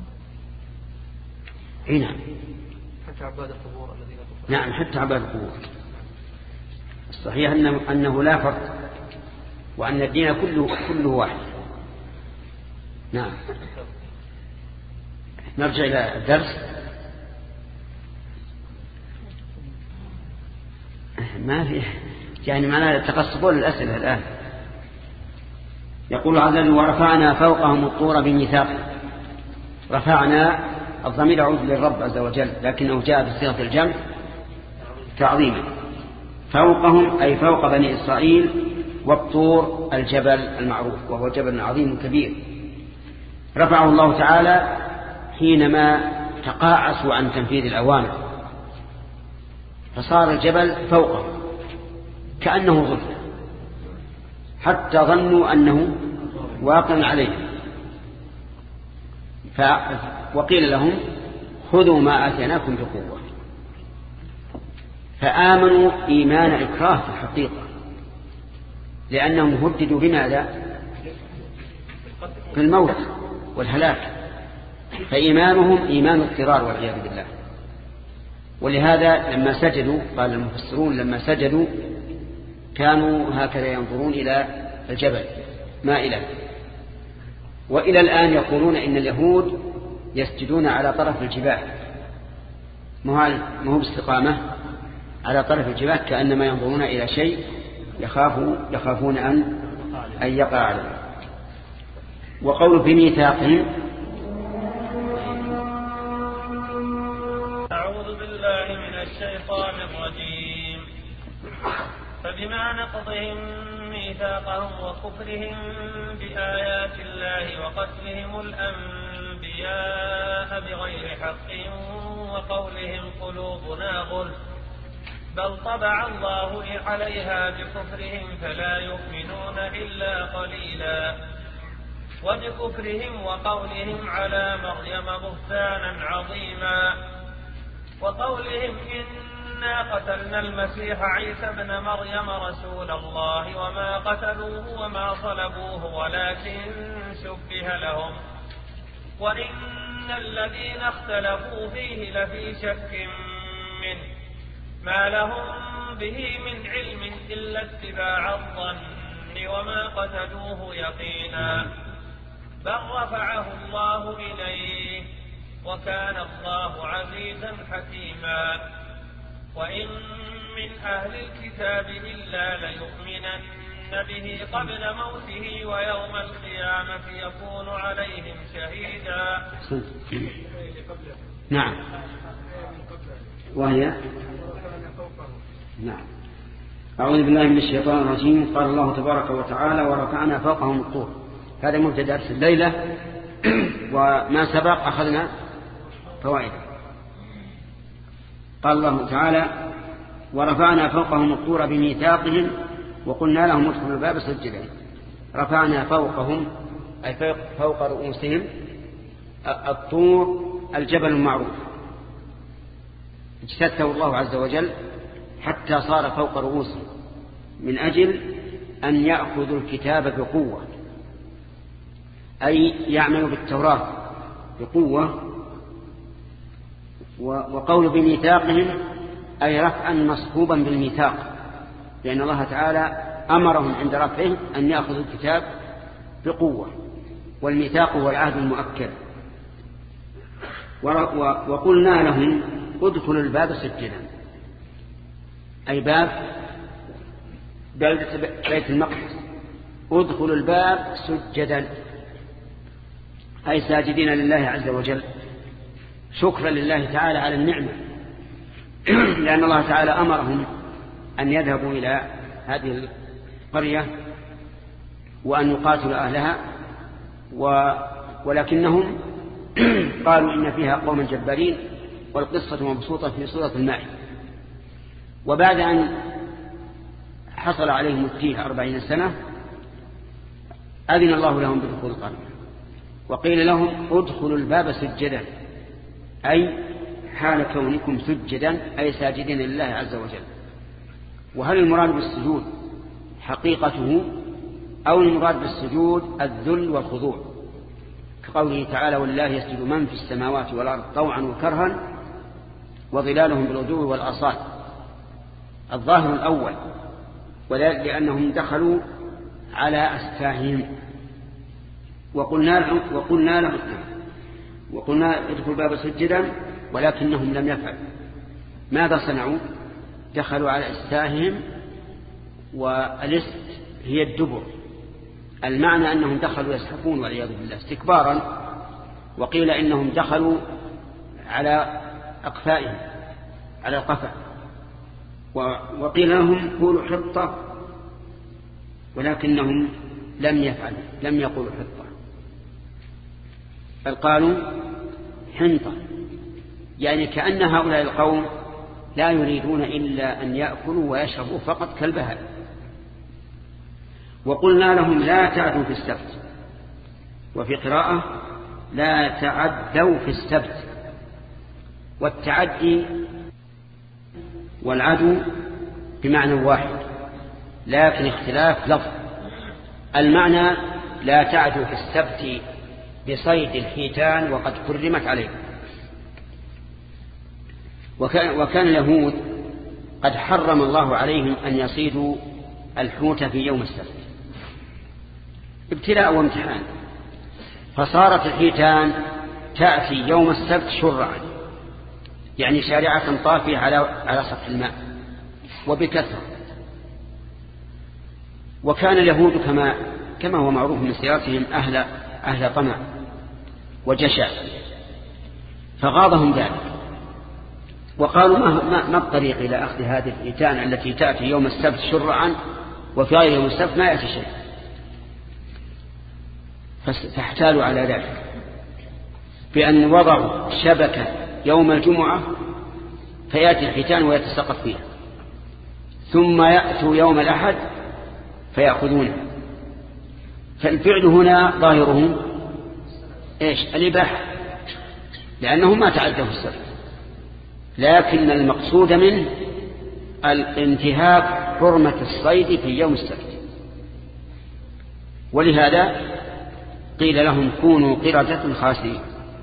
اي نعم، حتى عباد القبور الذين كفروا. نعم حتى عباد القبور. الصحيح أنه لا فرق، وأن الدين كله واحد. نعم. نرجع إلى الدرس. ما في يعني معناه تقصدون الأسئلة الآن. يقول عز وجل ورفعنا فوقهم الطور بميثاق. رفعنا الضمير يعود للرب عز وجل، لكنه جاء بصيغة الجمع تعظيما. فوقهم أي فوق بني إسرائيل، والطور الجبل المعروف وهو جبل عظيم كبير رفعه الله تعالى حينما تقاعسوا عن تنفيذ الأوامر، فصار الجبل فوقه كأنه ظل، حتى ظنوا أنه واقع عليه. وقيل لهم خذوا ما آتيناكم بقوة، فآمنوا إيمان إكراه في الحقيقة، لأنهم هددوا بماذا؟ بالموت والهلاك، فإيمانهم إيمان اضطرار والعياذ بالله. ولهذا لما سجدوا قال المفسرون لما سجدوا كانوا هكذا ينظرون إلى الجبل مائلا. وإلى الآن يقولون إن اليهود يسجدون على طرف الجبال، ما هو باستقامة، على طرف الجبال كأنما ينظرون إلى شيء يخافون أن يقع عليه. وقول بميثاقهم أعوذ بالله من الشيطان الرجيم. فبما نقضهم ميثاقهم وكفرهم بآيات الله وقتلهم الأنبياء بغير حق وقولهم قلوبنا غلف بل طبع الله عليها بكفرهم فلا يؤمنون إلا قليلا. وبكفرهم وقولهم على مريم بهتانا عظيما، وقولهم إنا قتلنا المسيح عيسى ابن مريم رسول الله وما قتلوه وما صلبوه ولكن شبه لهم، وإن الذين اختلفوا فيه لفي شك منه ما لهم به من علم إلا اتباع الظن وما قتلوه يقينا، بل رفعه الله إليه وكان الله عزيزا حكيما. وإن من أهل الكتاب إلا ليؤمنن به قبل موته ويوم القيامة يكون عليهم شهيدا. نعم. وهي نعم. أعوذ بالله من الشيطان الرجيم. قال الله تبارك وتعالى ورفعنا فوقهم الطور. هذا مبتدأ درس الليلة، وما سبق أخذنا فوائد. قال الله تعالى ورفعنا فوقهم الطور بميثاقهم وقلنا لهم ادخلوا الباب سجدا. رفعنا فوقهم أي فوق رؤوسهم الطور الجبل المعروف، اجتثه الله عز وجل حتى صار فوق رؤوسهم من أجل أن يأخذوا الكتاب بقوة، أي يعملوا بالتوراة بقوة. وقول بميثاقهم أي رفعا مصحوبا بالميثاق، لأن الله تعالى أمرهم عند رفعه أن يأخذوا الكتاب بقوة، والميثاق هو العهد المؤكد. وقلنا لهم ادخلوا الباب سجدا، أي باب بيت المقدس، ادخلوا الباب سجدا أي ساجدين لله عز وجل شكرا لله تعالى على النعمة، لأن الله تعالى أمرهم أن يذهبوا إلى هذه القرية وأن يقاتلوا أهلها، ولكنهم قالوا إن فيها قوما جبارين، والقصة مبسوطة في سورة المائدة. وبعد أن حصل عليهم التيه 40 سنة أذن الله لهم بدخول القرية، وقيل لهم ادخلوا الباب سجدا، أي حال كونكم سجدا أي ساجدين لله عز وجل. وهل المراد بالسجود حقيقته أو المراد بالسجود الذل والخضوع، كقوله تعالى ولله يسجد من في السماوات والأرض طوعا وكرها وظلالهم بالغدو والآصال؟ الظاهر الأول، لأنهم دخلوا على أستاههم وقلنا ادخلوا الباب سجدا، ولكنهم لم يفعلوا. ماذا صنعوا؟ دخلوا على أستاههم، والست هي الدبر، المعنى أنهم دخلوا يزحفون والعياذ بالله استكبارا. وقيل إنهم دخلوا على أقفائهم على القفا، وقيل لهم قولوا حطة، ولكنهم لم يفعلوا، لم يقولوا حطة، بل قالوا حنطة، يعني كأن هؤلاء القوم لا يريدون إلا أن يأكلوا ويشربوا فقط كالبهائم. وقلنا لهم لا تعدوا في السبت، وفي قراءة لا تعدوا في السبت. والتعدي والعدو بمعنى واحد لكن اختلاف لفظ. المعنى لا تعدوا في السبت بصيد الحيتان وقد حرمت عليكم. وكان اليهود قد حرم الله عليهم أن يصيدوا الحوت في يوم السبت ابتلاء وامتحان، فصارت الحيتان تأتي يوم السبت شرعا، يعني شارعة طافية على سطح الماء وبكثرة. وكان اليهود كما هو معروف من سيرتهم أهل طمع وجشع، فغاضهم ذلك وقالوا ما الطريق إلى أخذ هذه الحيتان التي تأتي يوم السبت شرعا وفي غير يوم السبت ما يأتي شيء، فاحتالوا على ذلك بأن وضعوا شبكة يوم الجمعة فيأتي الحيتان ويتسقط فيها، ثم يأتوا يوم الأحد فيأخذونه. فالفعل هنا ظاهره الإباحة، لأنهم ما تعدوا في السبت، لكن المقصود منه الانتهاك حرمة الصيد في يوم السبت. ولهذا قيل لهم كونوا قردة خاسئين،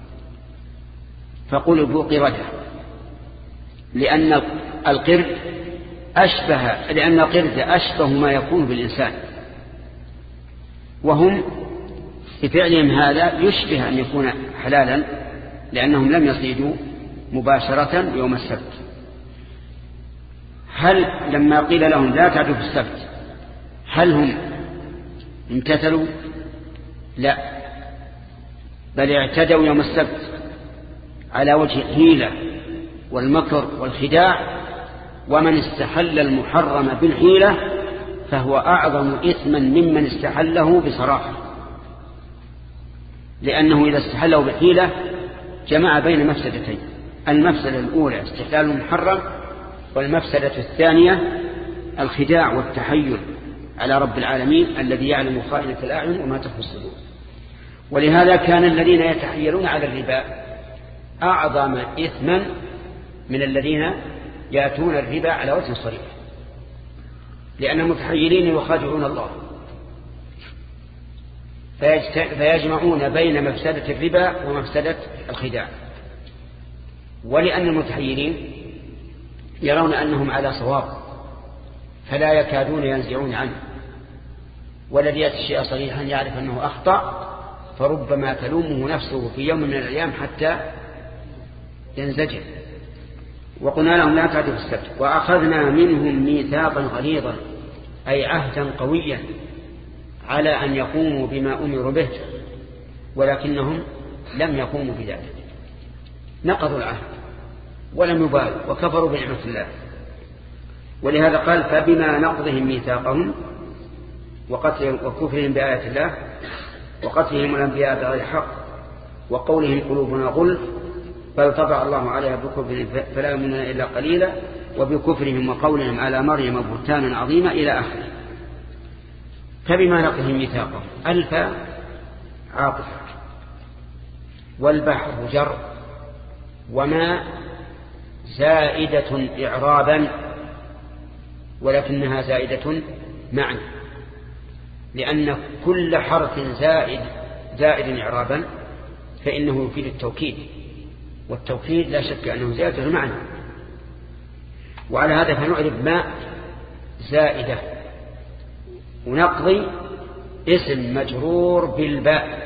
فقلبوا قردة، لأن القرد أشبه ما يكون بالإنسان، وهم بفعلهم هذا يشبه أن يكون حلالا لأنهم لم يصيدوا مباشرة يوم السبت. هل لما قيل لهم لا تعدوا في السبت هل هم امتثلوا؟ لا، بل اعتدوا يوم السبت على وجه الحيلة والمكر والخداع. ومن استحل المحرم بالحيلة فهو أعظم إثما ممن استحله بصراحة، لأنه إذا استحله بالحيلة جمع بين مفسدتين: المفسدة الأولى استحلال المحرم، والمفسدة الثانية الخداع والتحيل على رب العالمين الذي يعلم خائنة الأعين وما تخفي الصدور. ولهذا كان الذين يتحيلون على الربا أعظم إثما من الذين يأتون الربا على وجه صريح، لأن المتحيلين يخادعون الله فيجمعون بين مفسدة الربا ومفسدة الخداع. ولأن المتحيلين يرون أنهم على صواب فلا يكادون ينزعون عنه، والذي يأتي الشيء صريحا يعرف أنه أخطأ فربما تلومه نفسه في يوم من الأيام حتى ينزجر. وقلنا لهم لا تعدوا في السبت وأخذنا منهم ميثاقا غليظا، أي عهدا قويا على أن يقوموا بما أمروا به، ولكنهم لم يقوموا بذلك، نقضوا العهد ولم يبالوا وكفروا بنعمة الله. ولهذا قال فبما نقضهم ميثاقهم وكفرهم بآيات الله وقتلهم الأنبياء بغير حق وقولهم قلوبنا غلف بل طبع الله عليها بكفرهم فلا يؤمنون إلا قليلا وبكفرهم وقولهم على مريم بهتانا عظيما إلى آخره. فبما نقضهم ميثاقهم ألف عاطفة والبحر جر، وما زائدة إعرابا ولكنها زائدة معنى، لأن كل حرف زائد إعرابا فإنه يفيد التوكيد، والتوكيد لا شك أنه زائدة المعنى. وعلى هذا فنعرف ما زائدة، ونقضي اسم مجرور بالباء،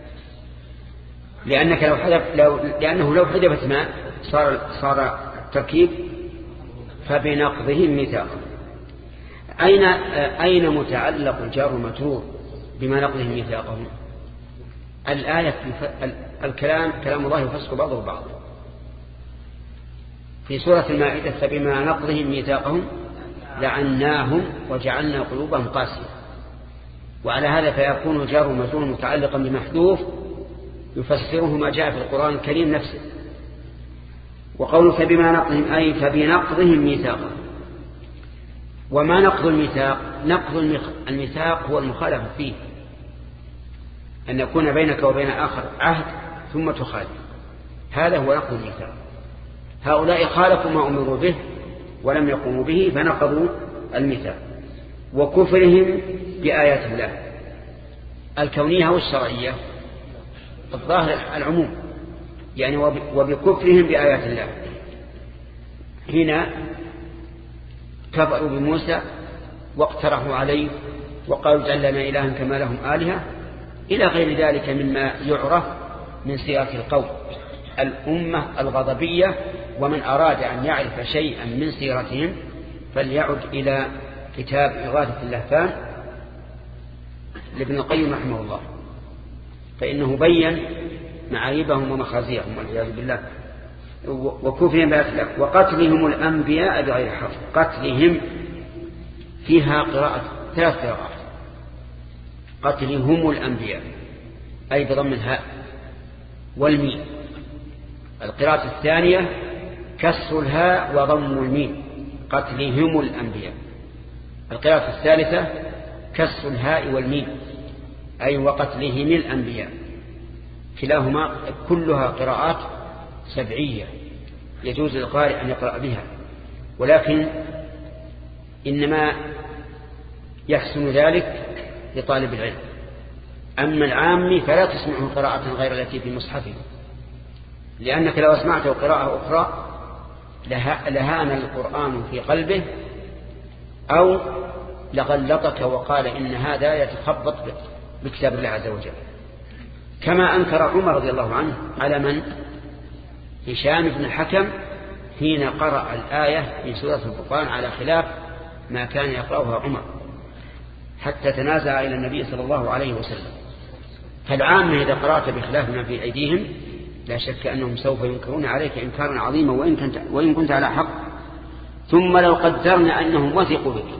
لأنه لو حذفت ما صار التركيب فبنقضهم ميثاقا. أين متعلق الجار والمجرور بما نقضهم ميثاقهم؟ الآية كلام الله يفسق بعضه بعض. في سورة المائدة فبما نقضهم ميثاقهم لعناهم وجعلنا قلوبهم قاسية. وعلى هذا فيكون الجار والمجرور متعلقا بمحذوف يفسره ما جاء في القرآن الكريم نفسه. وقوله فبما نقضهم أي فبنقضهم ميثاقهم. وما نقض الميثاق؟ نقض الميثاق هو المخالفة فيه، أن يكون بينك وبين آخر عهد ثم تخالف، هذا هو نقض الميثاق. هؤلاء خالفوا ما أمروا به ولم يقوموا به فنقضوا الميثاق. وكفرهم بآيات الله الكونية والشرعية، الظاهر العموم، يعني وبكفرهم بآيات الله. هنا كفروا بموسى واقترحوا عليه وقالوا اجعل لنا إلها كما لهم آلهة إلى غير ذلك مما يعرف من سياق القول. الأمة الغضبية، ومن أراد أن يعرف شيئا من سيرتهم فليعد إلى كتاب إغاثة اللهفان لابن القيم رحمه الله، فإنه بين معايبهم ومخازيهم والعياذ بالله. وكفرهم بآيات الله وقتلهم الأنبياء بغير حق. قتلهم فيها ثلاث قراءات: قتلهم الأنبياء أي بضم الهاء والميم. القراءة الثانية كسر الهاء وضم الميم، قتلهم الأنبياء. القراءة الثالثة كسر الهاء والميم أي وقتلهم الأنبياء. كلاهما كلها قراءات سبعية يجوز للقارئ أن يقرأ بها، ولكن إنما يحسن ذلك لطالب العلم. أما العام فلا تسمعه قراءة غير التي في مصحفه، لأنك لو سمعته قراءة أخرى لهان القرآن في قلبه أو لغلطك وقال إن هذا يتخبط بكتاب الله عز وجل، كما أنكر عمر رضي الله عنه على من؟ هشام بن الحكم حين قرأ الآية من سورة الفرقان على خلاف ما كان يقرأها عمر حتى تنازع إلى النبي صلى الله عليه وسلم. فالعامة إذا قرأت بخلاف ما في أيديهم لا شك أنهم سوف ينكرون عليك إنكارا عظيما وإن كنت على حق. ثم لو قدرنا أنهم وثقوا بك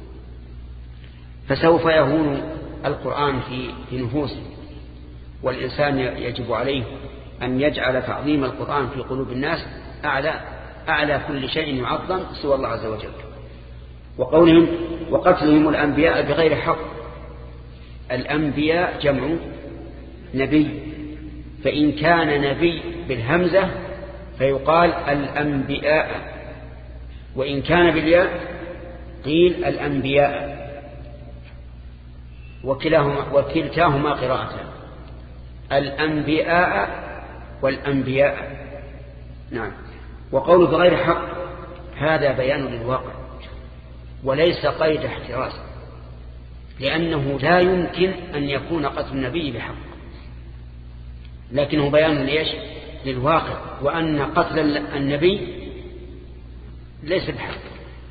فسوف يهون القرآن في نفوسهم، والإنسان يجب عليه أن يجعل تعظيم القرآن في قلوب الناس أعلى كل شيء يعظم سوى الله عز وجل. وقولهم وقتلهم الأنبياء بغير حق. الأنبياء جمع نبي، فإن كان نبي بالهمزة فيقال الأنبياء، وإن كان بالياء قيل الأنبياء، وكلتاهما قراءتان، الأنبياء والأنبياء. نعم. وقوله بغير حق هذا بيان للواقع وليس قيد احتراز، لأنه لا يمكن أن يكون قتل النبي بحق، لكنه بيان ليش؟ للواقع، وأن قتل النبي ليس بحق.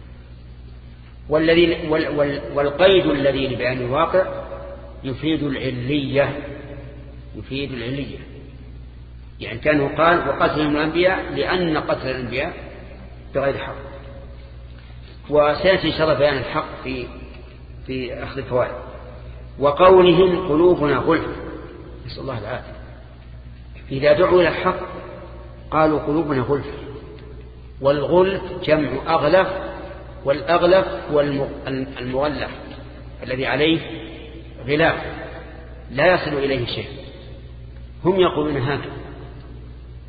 والقيد الذي لبيان الواقع يفيد العلية، يعني كان قال وقتلهم الأنبياء لأن قتل الأنبياء بغير حق. وسيأتي إن شاء الله بيان الحق في أخذ الفوائد. وقولهم قلوبنا غلف، نسأل الله العافية. إذا دعوا إلى الحق قالوا قلوبنا غلف، والغلف جمع أغلف، والأغلف هو المغلف الذي عليه غلاف لا يصل إليه شيء. هم يقولون هكذا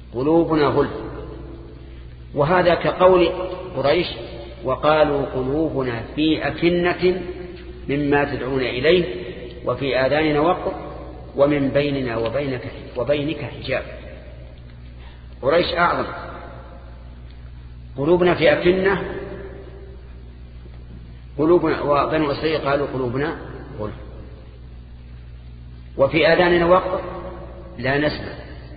قلوبنا غلف. وهذا كقول قريش وقالوا قلوبنا في أكنة مما تدعون إليه وفي آذاننا وقر ومن بيننا وبينك حجاب. قريش أعظم. قلوبنا في أكنة، قلوبنا، وبنو إسرائيل قالوا قلوبنا غلف. وفي آذاننا وقر لا نسمع،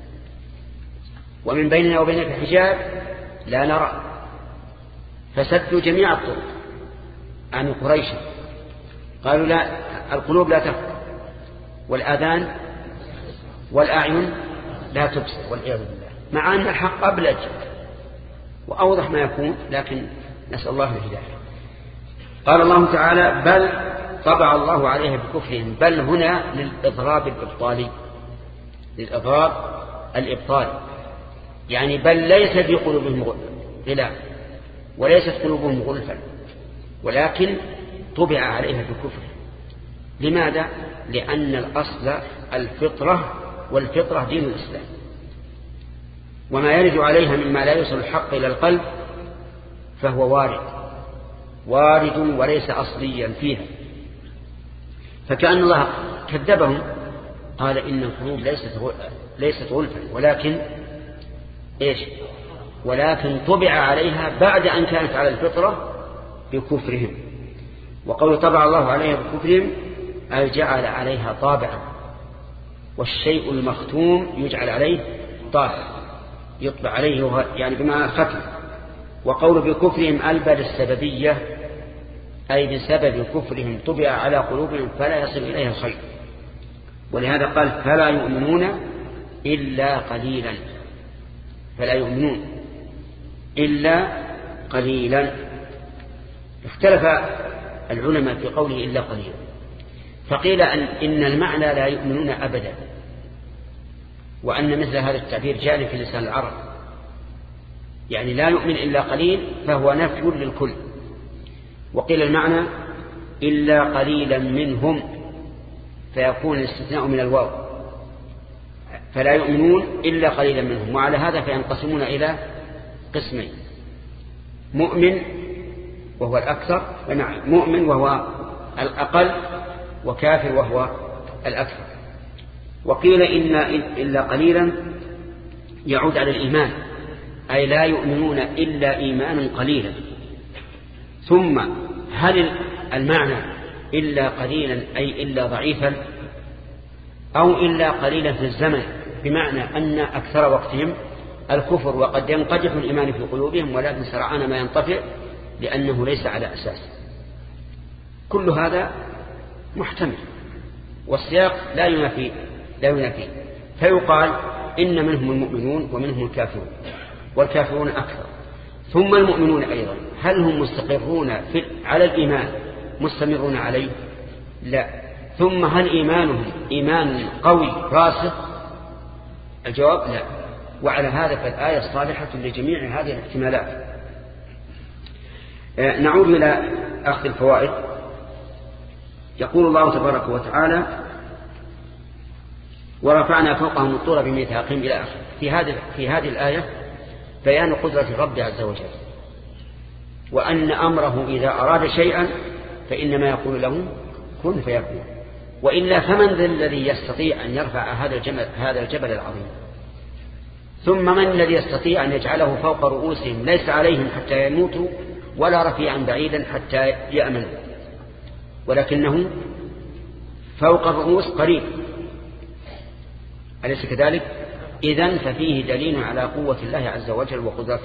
ومن بيننا وبينك حجاب لا نرى. فسدوا جميع الطرق عن قريش. قالوا لا، القلوب لا تفقه، والآذان والأعين لا تبصر والعياذ بالله، مع أن الحق أبلج وأوضح ما يكون، لكن نسأل الله الهداية. قال الله تعالى بل طبع الله عليها بكفرهم. بل هنا للإضراب الإبطالي، للإضراب الإبطالي، يعني بل ليس في قلوبهم غلاف وليست قلوبهم غلفا، ولكن طبع عليها بكفر. لماذا؟ لأن الأصل الفطرة، والفطرة دين الإسلام، وما يرد عليها مما لا يوصل الحق إلى القلب فهو وارد وليس أصليا فيها. فكأن الله كذبهم، قال إن القلوب ليست غلفا، ولكن طبع عليها بعد أن كانت على الفطرة بكفرهم. وقول طبع الله عليها بكفرهم أي جعل عليها طابعا، والشيء المختوم يجعل عليه طابع، يطبع عليه يعني بمعنى ختم. وقول بكفرهم ألبى للسببية، أي بسبب كفرهم طبع على قلوبهم فلا يصل إليها الخير. ولهذا قال فلا يؤمنون إلا قليلا، فلا يؤمنون إلا قليلا. اختلف العلماء في قوله إلا قليلا، فقيل إن المعنى لا يؤمنون أبدا، وأن مثل هذا التعبير جاري في لسان العرب، يعني لا يؤمن إلا قليل فهو نفي للكل. وقيل المعنى إلا قليلا منهم، فيكون الاستثناء من الواو، فلا يؤمنون إلا قليلا منهم. وعلى هذا فينقسمون إلى قسمين: مؤمن وهو الأكثر، مؤمن وهو الأقل، وكافر وهو الأكثر. وقيل إن إلا قليلا يعود على الإيمان، أي لا يؤمنون إلا إيمانا قليلا. ثم هل المعنى إلا قليلا أي إلا ضعيفا، أو إلا قليلا في الزمن، بمعنى أن أكثر وقتهم الكفر، وقد ينقدح الإيمان في قلوبهم ولكن سرعان ما ينطفئ لأنه ليس على أساس. كل هذا محتمل، والسياق لا ينافي، فيقال إن منهم المؤمنون ومنهم الكافرون، والكافرون أكثر. ثم المؤمنون أيضا هل هم مستقرون على الإيمان مستمرون عليه؟ لا. ثم هل إيمانهم إيمان قوي راسخ؟ الجواب لا. وعلى هذا فالآية صالحة لجميع هذه الاحتمالات. نعود إلى أخذ الفوائد. يقول الله تبارك وتعالى ورفعنا فوقهم الطور بميثاقهم إلى آخره. في هذه الآية بيان قدرة الرب عز وجل، وأن أمره إذا أراد شيئا فإنما يقول له كن فيكون، وإلا فمن ذا الذي يستطيع أن يرفع هذا الجبل العظيم؟ ثم من الذي يستطيع أن يجعله فوق رؤوسهم ليس عليهم حتى يموتوا، ولا رفيعا بعيدا حتى يأمنوا، ولكنه فوق الرؤوس قريب، أليس كذلك؟ إذن ففيه دليل على قوة الله عز وجل وقدرته.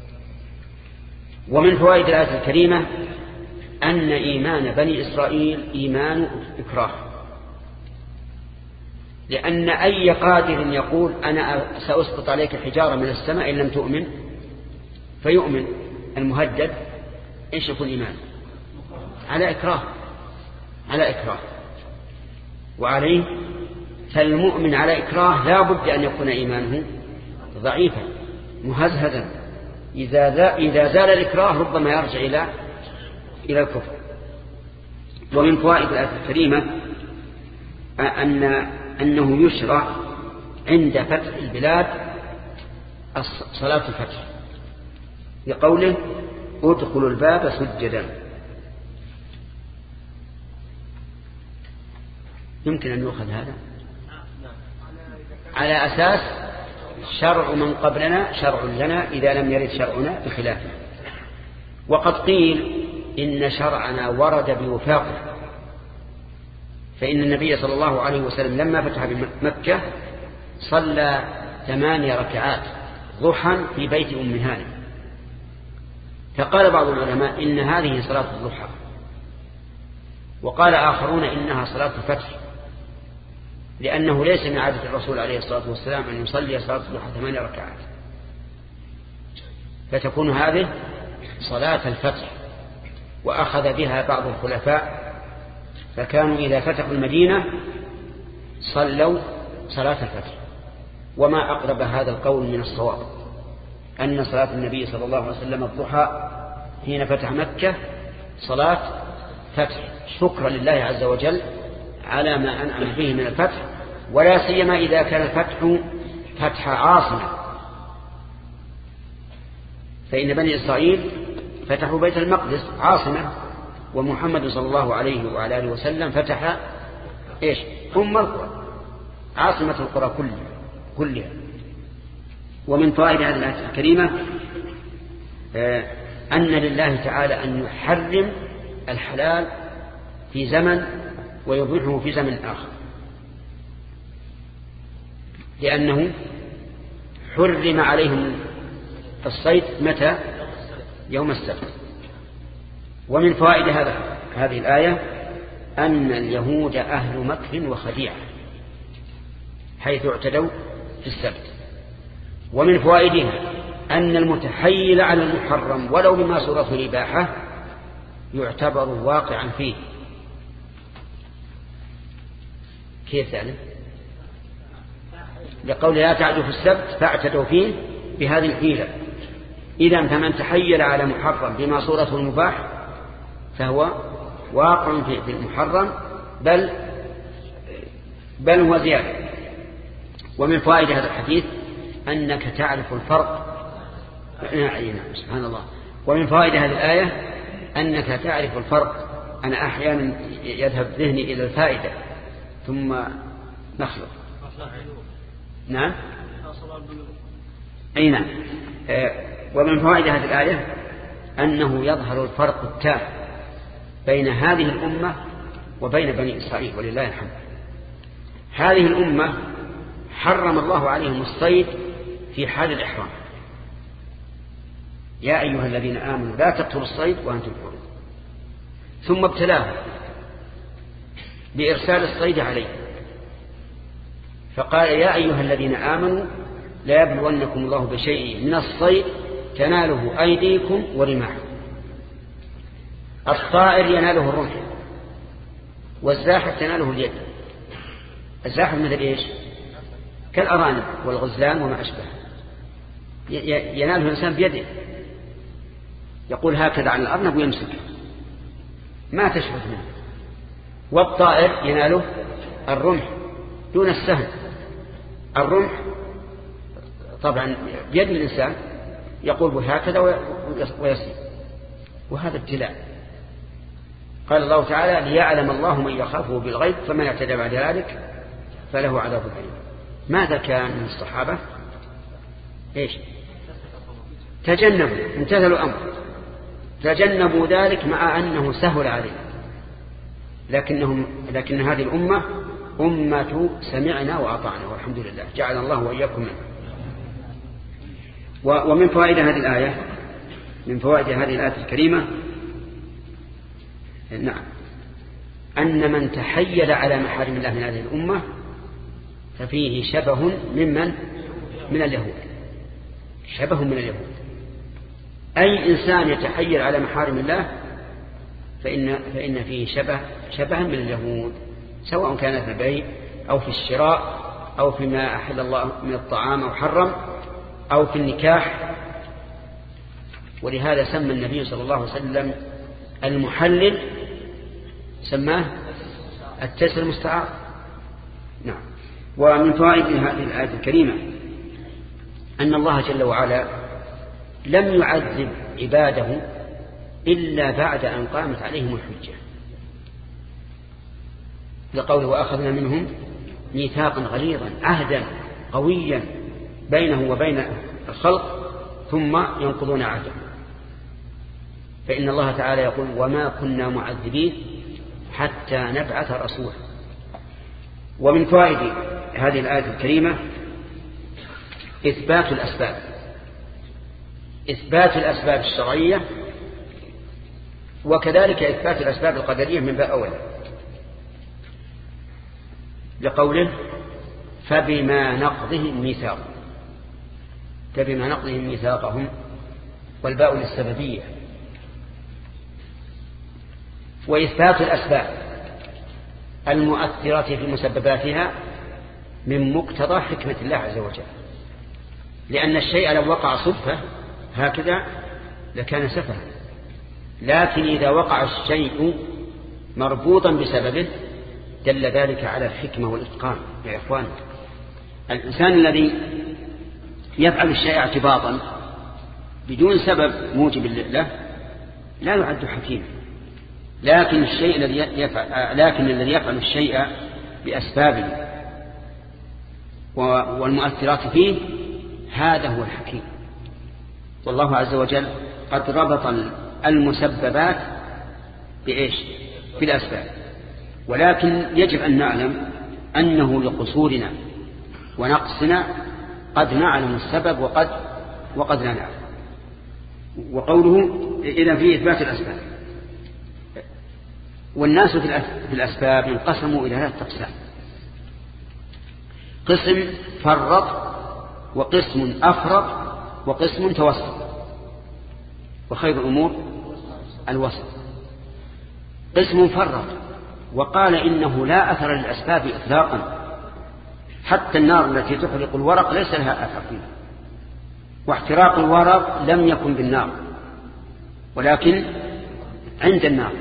ومن فوائد الآية الكريمة أن إيمان بني إسرائيل إيمان إكراه، لأن أي قادر يقول أنا سأسقط عليك حجارة من السماء إن لم تؤمن فيؤمن، المهدد إيش يكون إيمان؟ على إكراه، وعليه فالمؤمن على إكراه لا بد أن يكون إيمانه ضعيفا مهزهزا. إذا زال الإكراه ربما يرجع إلى الكفر. ومن فوائد الآية الكريمة أنه يشرع عند فتح البلاد صلاة الفتح لقوله ادخلوا الباب سجدا. يمكن أن يؤخذ هذا على أساس شرع من قبلنا شرع لنا إذا لم يرد شرعنا بخلافه. وقد قيل إن شرعنا ورد بوفاقه، فإن النبي صلى الله عليه وسلم لما فتح بمكة صلى 8 ركعات ضحى في بيت أم هانئ، فقال بعض العلماء إن هذه صلاة الضحى، وقال آخرون إنها صلاة الفتح، لأنه ليس من عادة الرسول عليه الصلاة والسلام أن يصلي صلاة الضحى 8 ركعات، فتكون هذه صلاة الفتح. وأخذ بها بعض الخلفاء، فكانوا إذا فتحوا المدينة صلوا صلاة الفتح. وما أقرب هذا القول من الصواب أن صلاة النبي صلى الله عليه وسلم الضحى حين فتح مكة صلاة فتح، شكرا لله عز وجل على ما أنعم به من الفتح، ولا سيما إذا كان الفتح فتح عاصمة. فإن بني إسرائيل فتحوا بيت المقدس عاصمة، ومحمد صلى الله عليه وعلى آله وسلم فتح إيش؟ أم القرى، عاصمة القرى كلها. ومن فوائد هذه الآية الكريمة أن لله تعالى أن يحرم الحلال في زمن ويبيحه في زمن آخر، لأنه حرم عليهم الصيد متى؟ يوم السبت. ومن فوائد هذه الآية أن اليهود أهل مكر وخديعة حيث اعتدوا في السبت. ومن فوائدها أن المتحيل على المحرم ولو بما صورته الإباحة يعتبر واقعا فيه. كيف يعني؟ لقول لا تعدوا في السبت فاعتدوا فيه بهذه الحيلة. إذا فمن تحيل على محرم بما صورته المباح فهو واقع في المحرم بل هو زيادة. ومن فوائد هذا الحديث أنك تعرف الفرق. سبحان الله. ومن فوائد هذه الآية أنك تعرف الفرق. أنا أحيانا يذهب ذهني إلى الفائدة ثم نخلط. نعم أي نعم. ومن فوائد هذه الآية أنه يظهر الفرق التام بين هذه الأمة وبين بني إسرائيل ولله الحمد. هذه الأمة حرم الله عليهم الصيد في حال الإحرام، يا أيها الذين آمنوا لا تقتلوا الصيد وأنتم حرم، ثم ابتلاهم بإرسال الصيد عليه فقال يا أيها الذين آمنوا لا يبلونكم الله بشيء من الصيد تناله أيديكم ورماحكم. الطائر يناله الرمح والزاحف تناله اليد. الزاحف مثل إيش؟ كالأرانب والغزلان وما أشبه، يناله الإنسان بيده، يقول هكذا على الأرنب ويمسك ما تشبه منه. والطائر يناله الرمح دون السهم. الرمح طبعا بيد الإنسان يقول هكذا ويصيب، وهذا ابتلاء. قال الله تعالى ليعلم الله من يخافه بالغيب فمن اعتدى بعد ذلك فله عذاب أليم. ماذا كان من الصحابة؟ إيش؟ تجنبوا، امتثلوا الأمر، تجنبوا ذلك مع أنه سهل عليه، لكن هذه الأمة أمة سمعنا وأطعنا والحمد لله، جعل الله وإياكم منه. ومن فوائد هذه الآية، من فوائد هذه الآية الكريمة نعم أن من تحيل على محارم الله من هذه الأمة ففيه شبه من اليهود، شبه من اليهود. أي إنسان يتحيل على محارم الله فإن فيه شبها من اليهود، سواء كان في البيع أو في الشراء أو فيما أحل الله من الطعام أو حرم أو في النكاح. ولهذا سمى النبي صلى الله عليه وسلم المحلل سماه التسر المستعار. نعم. ومن فوائد هذه الآية الكريمة أن الله جل وعلا لم يعذب عباده إلا بعد أن قامت عليهم الحجة، لقوله وأخذنا منهم ميثاقا غليظا، عهدا قويا بينه وبين الخلق ثم ينقضون عهده. فإن الله تعالى يقول وما كنا معذبين حتى نبعث رسولا. ومن فوائد هذه الآية الكريمة إثبات الأسباب الشرعية، وكذلك إثبات الأسباب القدرية من باب أولى، لقوله فبما نقضهم ميثاقهم، والباء للسببية. وإثبات الأسباب المؤثرة في مسبباتها من مقتضى حكمة الله عز وجل، لأن الشيء لو وقع صدفة هكذا لكان سفها، لكن إذا وقع الشيء مربوطا بسببه دل ذلك على الحكمة والإتقان. يا إخوان، الإنسان الذي يفعل الشيء اعتباطا بدون سبب موجب له لا يعد حكيما، لكن الذي يفعل الشيء بأسبابه والمؤثرات فيه هذا هو الحكيم. والله عز وجل قد ربط المسببات بإيش؟ بالأسباب، ولكن يجب أن نعلم أنه لقصورنا ونقصنا قد نعلم السبب وقد لا نعلم. وقوله إذا في إثبات الأسباب. والناس في الأسباب انقسموا إلى 3 أقسام: قسم فرط، وقسم أفرط، وقسم توسط، وخير الأمور الوسط. قسم فرط وقال إنه لا أثر للأسباب إطلاقا، حتى النار التي تحرق الورق ليس لها أثر فيها، واحتراق الورق لم يكن بالنار ولكن عند النار.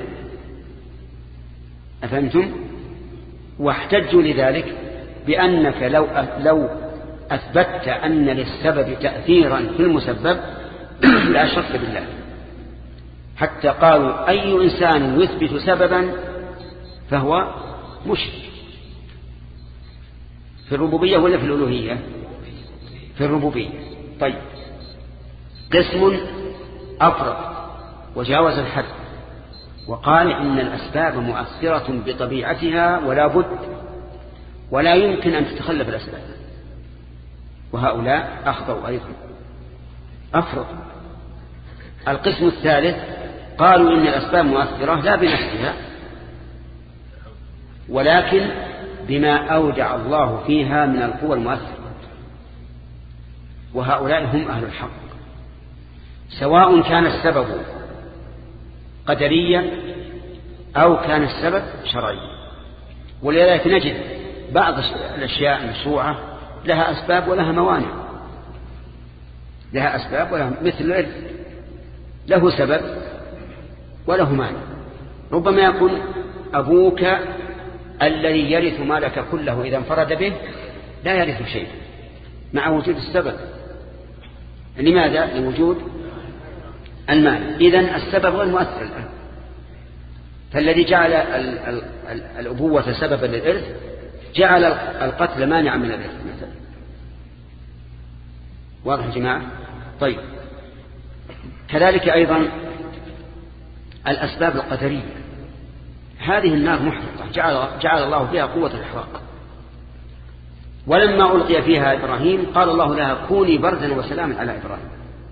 أفهمتم؟ واحتجوا لذلك بأنك لو أثبتت أن للسبب تأثيرا في المسبب لا شك بالله، حتى قالوا أي إنسان يثبت سببا فهو مشرك. في الربوبية ولا في الألوهية؟ في الربوبية. طيب، قسم أفرط وجاوز الحد وقال إن الأسباب مؤثرة بطبيعتها ولا بد ولا يمكن أن تتخلف الأسباب، وهؤلاء أخطأوا أيضا، أفرط. القسم الثالث قالوا إن الأسباب مؤثرة لا بنفسها ولكن بما أودع الله فيها من القوى المؤثرة، وهؤلاء هم أهل الحق، سواء كان السبب قدريا أو كان السبب شرعيا. ولذلك نجد بعض الأشياء المشروعة لها أسباب ولها موانع، لها أسباب ولها، مثل الإرث له سبب وله مانع. ربما يكون أبوك الذي يرث مالك كله إذا انفرد به لا يرث شيء مع وجود السبب. لماذا؟ لوجود المال. إذن السبب غير مؤثر الآن. فالذي جعل الأبوة سببا للإرث جعل القتل مانعا من الإرث مثلا. واضح يا جماعة؟ طيب، كذلك أيضا الأسباب القدرية. هذه النار محرقة جعل الله فيها قوة الإحراق، ولما ألقي فيها إبراهيم قال الله لها كوني بردا وسلاما على إبراهيم،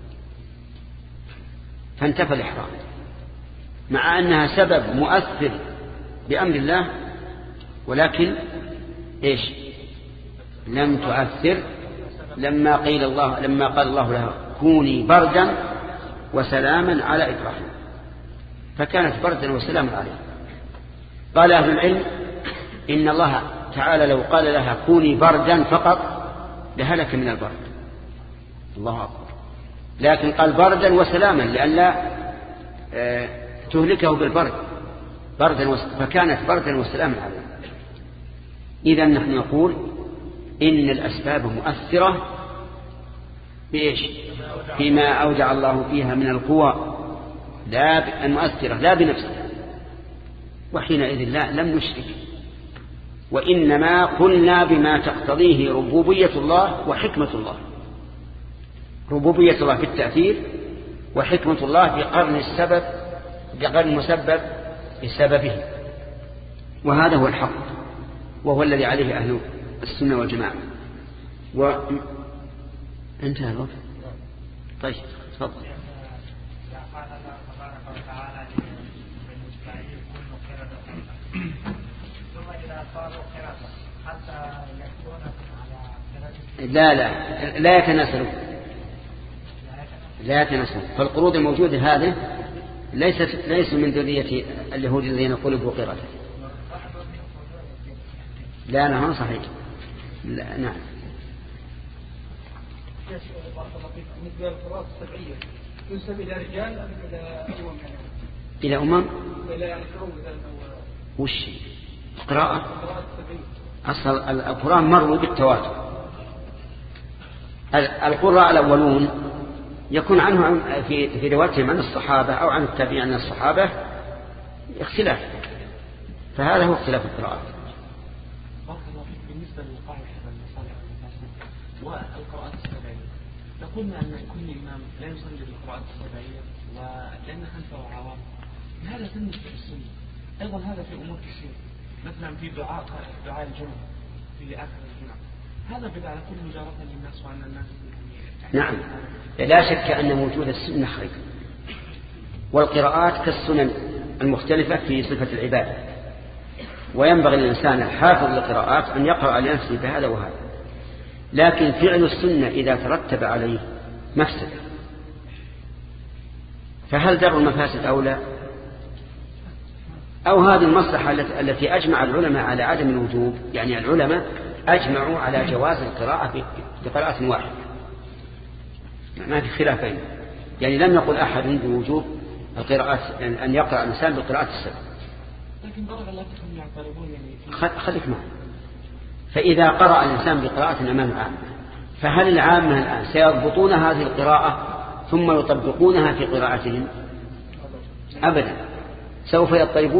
فانتفى الإحراق مع أنها سبب مؤثر بأمر الله، ولكن إيش؟ لم تؤثر لما قال الله لها كوني بردا وسلاما على إبراهيم، فكانت بردا وسلاما عليه. قال أهل العلم إن الله تعالى لو قال لها كوني بردا فقط لهلك من البرد، الله أكبر، لكن قال بردا وسلاما لئلا تهلكه بالبرد، فكانت بردا وسلاما عليه. إذا نحن نقول إن الأسباب مؤثرة بإيش؟ فيما أودع الله فيها من القوى لا المؤثرة لا بنفسها، وحينئذ لا لم نشرك، وإنما قلنا بما تقتضيه ربوبية الله وحكمة الله، ربوبية الله في التأثير وحكمة الله في قرن السبب بقرن المسبب بسببه، وهذا هو الحق وهو الذي عليه أهل السنة والجماعة. انتهى الوقت. طيب تفضل. قال الله تبارك وتعالى لبني إسرائيل كونوا قردة ثم إذا صاروا قردة حتى يكونوا على قردة لا يتناسلوا فالقرود الموجودة هذه ليس من ذرية اليهود الذين قلبوا قردة. لا نعم صحيح. لا نعم. بالنسبة للقراءات السبعية تنسب إلى رجال أم إلى أمم؟ إلى أمم؟ إلى الحروب وش قراءة؟ أصل القرآن مروا بالتواتر. القراء الأولون يكون عنهم في روايتهم عن الصحابة أو عن التابعين عن الصحابة اختلاف، فهذا هو اختلاف القراءات. بالنسبة للقاعدة المصالح والقراءات السبعية، قلنا أن كل إمام لا يصلي بالقراءات السبعية ولأن خلفه عوام، هذا بالنسبة للسنة. أيضا هذا في أمور كثيرة، مثلا في دعاء الجمعة في آخر الجمعة، هذا بدأ على كل مجارة للناس وأن الناس نعم لا شك أن موجود السنة خير، والقراءات كالسنن المختلفة في صفة العبادة، وينبغي للإنسان الحافظ للقراءات أن يقرأ لنفسه بهذا وهذا، لكن فعل السنة إذا ترتب عليه مفسدة فهل درء المفاسد أو لا؟ أو هذه المصلحة التي أجمع العلماء على عدم الوجوب، يعني العلماء أجمعوا على جواز القراءة بقراءة واحدة ما في خلافين، يعني لم يقل أحد بوجوب القراءات أن يقرأ الإنسان بالقراءات السبع. لكن ضرب الله تكون يعترضون يعني خليك معه. فإذا قرأ الإنسان بقراءة أمام عامة، فهل العامة الآن سيضبطون هذه القراءة ثم يطبقونها في قراءتهم؟ أبدا، سوف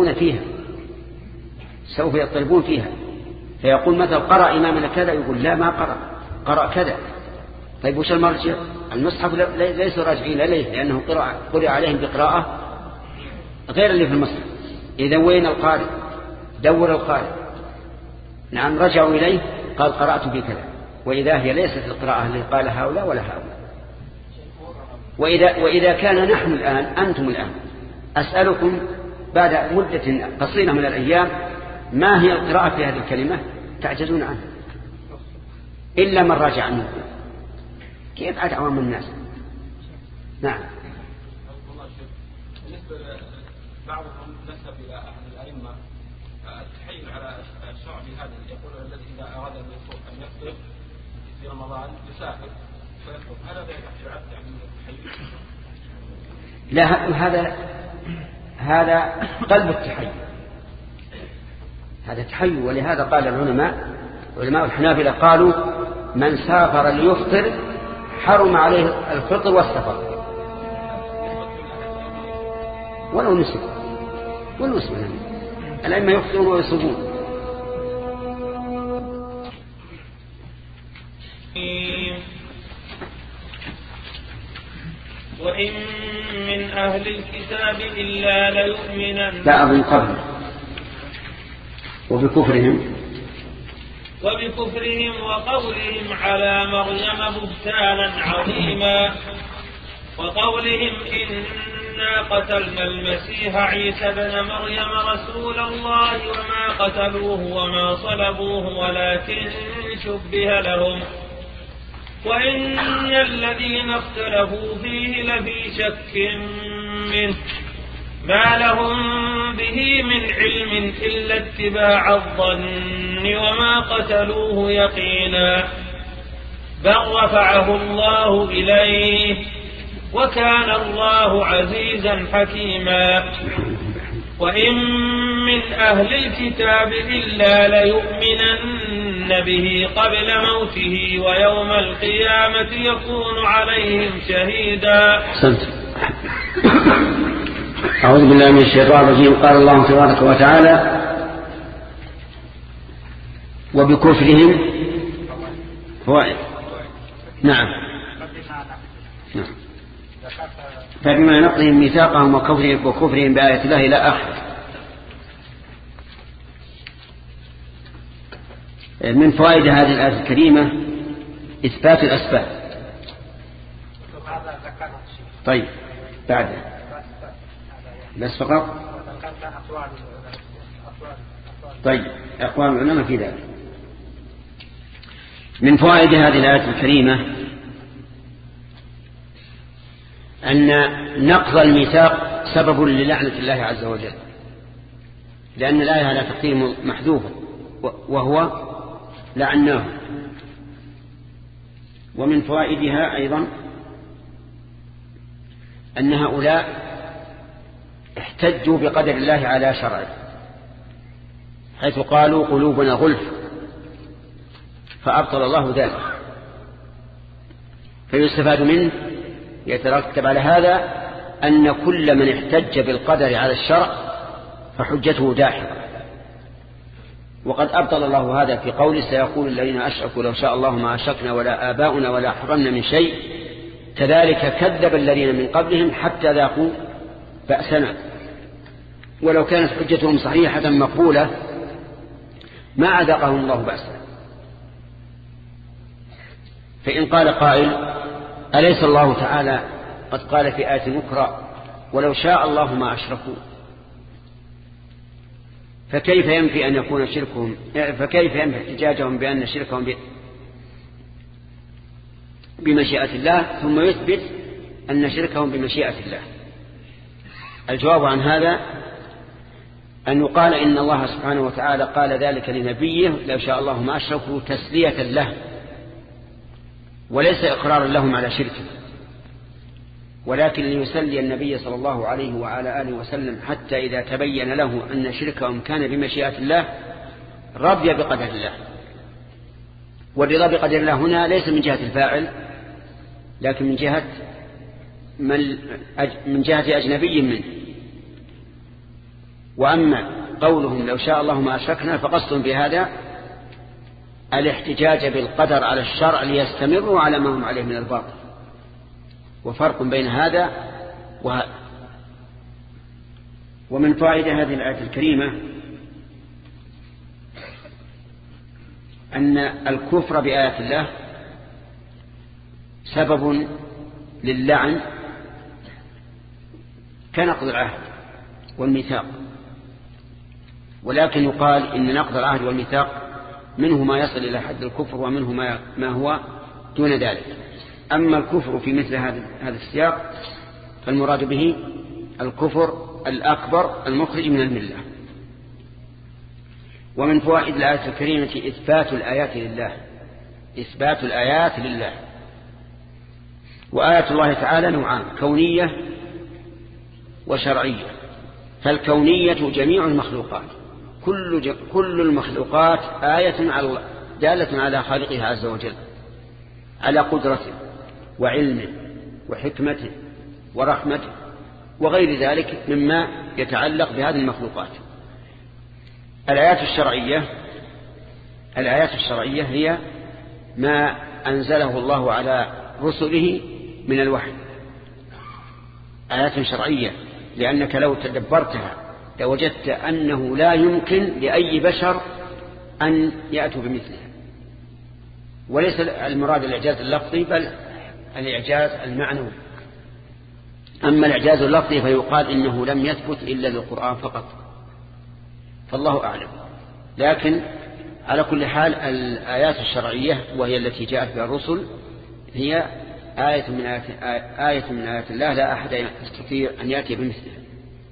يضطربون فيها فيقول مثلا قرأ إمامنا كذا، يقول لا ما قرأ كذا. طيب وش المرجع؟ المصحف ليسوا راجعين إليه لأنه قرأ عليهم بقراءة غير اللي في المصحف. إذا وين القارئ؟ دور القارئ. نعم رجعوا إليه قال قرأت بكذا، وإذا هي ليست القراءة اللي قال هؤلاء ولا هؤلاء. وإذا كان نحن الآن أنتم الآن أسألكم بعد مدة قصيرة من الأيام ما هي القراءة في هذه الكلمة تعجزون عنها إلا من راجع عنه. كيف عاد عوام الناس؟ نعم. بالنسبة بعضهم نسب إلى أحد الأئمة التحيل على الشعب هذا، يقول الذي إذا أراد أن يفطر في رمضان يسافر فيفطر، هذا يعد يعني التحيل؟ لا، هذا قلب التحيل، هذا تحيل. ولهذا قال علماء الحنابلة قالوا من سافر ليفطر حرم عليه الفطر والسفر ولو نسب الأئمة يفطرون ويصومون. وإن من أهل الكتاب إلا ليؤمنن لا أظن قبل وبكفرهم وقولهم على مريم بهتانا عظيما، وقولهم إنا قتلنا المسيح عيسى ابن مريم رسول الله وما قتلوه وما صلبوه ولكن شبه لهم، وإن الذين اختلفوا فيه لفي شك منه ما لهم به من علم إلا اتباع الظن وما قتلوه يقينا، بل رفعه الله إليه وكان الله عزيزا حكيما. وإن من أهل الكتاب إلا ليؤمنن يؤمنون به قبل موته ويوم القيامة يكون عليهم شهيدا. أعوذ بالله من الشيطان الرجيم. قال الله تبارك وتعالى وبكفرهم فوائد. نعم. فبما نقضهم ميثاقهم وكفرهم بآية الله إلى آخره. من فوائد هذه الآية الكريمة إثبات الأسباب. طيب بعد بس فقط. طيب أقوال العلماء في ذلك. من فوائد هذه الآية الكريمة أن نقض الميثاق سبب للعنة الله عز وجل، لأن الآية على تقدير محذوف وهو لعناه. ومن فوائدها أيضا أن هؤلاء احتجوا بقدر الله على شرعه، حيث قالوا قلوبنا غلف، فأبطل الله ذلك. فيستفاد منه يترتب على هذا أن كل من احتج بالقدر على الشرع فحجته داحضة. وقد أبطل الله هذا في قوله سيقول الذين أشركوا لو شاء الله ما أشركنا ولا آباؤنا ولا حرمنا من شيء كذلك كذب الذين من قبلهم حتى ذاقوا بأسنا. ولو كانت حجتهم صحيحة مقبولة ما أذاقهم الله بأسنا. فإن قال قائل أليس الله تعالى قد قال في آية أخرى ولو شاء الله ما أشركوا، فكيف ينفي أن يكون شركهم، فكيف ينفي احتجاجهم بأن شركهم بمشيئة الله ثم يثبت أن شركهم بمشيئة الله؟ الجواب عن هذا أن يقال إن الله سبحانه وتعالى قال ذلك لنبيه لو شاء الله ما أشركوا تسلية له، وليس إقرارا لهم على شركه، ولكن ليسلي النبي صلى الله عليه وعلى آله وسلم حتى إذا تبين له أن شركهم كان بمشيئة الله رضي بقدر الله. والرضا بقدر الله هنا ليس من جهة الفاعل لكن من جهة أجنبي منه. وأما قولهم لو شاء الله ما أشركنا فقصد بهذا الاحتجاج بالقدر على الشرع ليستمروا على ما هم عليه من الباطل، وفرق بين هذا وهذا. ومن فائدة هذه الآية الكريمة أن الكفر بآيات الله سبب للعن كنقض العهد والميثاق، ولكن يقال إن نقض العهد والميثاق منه ما يصل إلى حد الكفر ومنه ما هو دون ذلك. أما الكفر في مثل هذا السياق فالمراد به الكفر الأكبر المخرج من الملة. ومن فوائد الآية الكريمة إثبات الآيات لله، إثبات الآيات لله. وآيات الله تعالى نوعان، كونية وشرعية. فالكونية جميع المخلوقات، كل المخلوقات آية على دالة على خالقها عز وجل، على قدرته وعلمه وحكمته ورحمته وغير ذلك مما يتعلق بهذه المخلوقات. الآيات الشرعية هي ما أنزله الله على رسله من الوحي، آيات شرعية، لأنك لو تدبرتها لوجدت أنه لا يمكن لأي بشر أن يأتوا بمثلها. وليس المراد الإعجاز اللفظي بل الإعجاز المعنوي. أما الإعجاز اللفظي فيقال إنه لم يثبت إلا للقرآن فقط، فالله أعلم. لكن على كل حال الآيات الشرعية وهي التي جاءت بها الرسل هي آية من آيات الله لا أحد يستطيع أن يأتي بمثلها.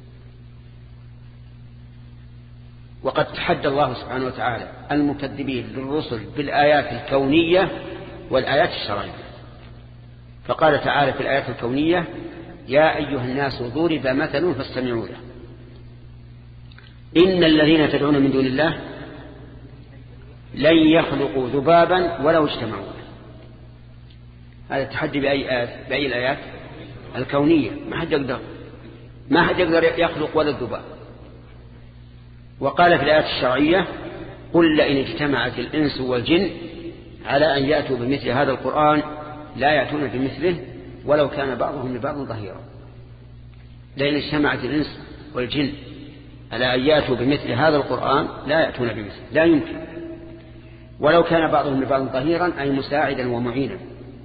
وقد تحدى الله سبحانه وتعالى المكذبين للرسل بالآيات الكونية والآيات الشرعية، فقال تعالى في الآيات الكونية يا أيها الناس ضرب مثل فاستمعوا له إن الذين تدعون من دون الله لن يخلقوا ذبابا ولو اجتمعوا. هذا التحدي بأي الآيات الكونية. ما حد يقدر يخلق ولا الذباب. وقال في الآيات الشرعية قل لئن اجتمعت الإنس والجن على أن يأتوا بمثل هذا القرآن لا يأتون بمثله ولو كان بعضهم لبعض ظهيرا. لئن اجتمعت الإنس والجن على أن يأتوا بمثل هذا القرآن لا يأتون بمثله، لا يمكن، ولو كان بعضهم لبعض ظهيرا أي مساعدا ومعينا.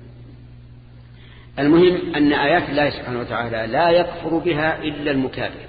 المهم أن آيات الله سبحانه وتعالى لا يكفر بها إلا المكافر،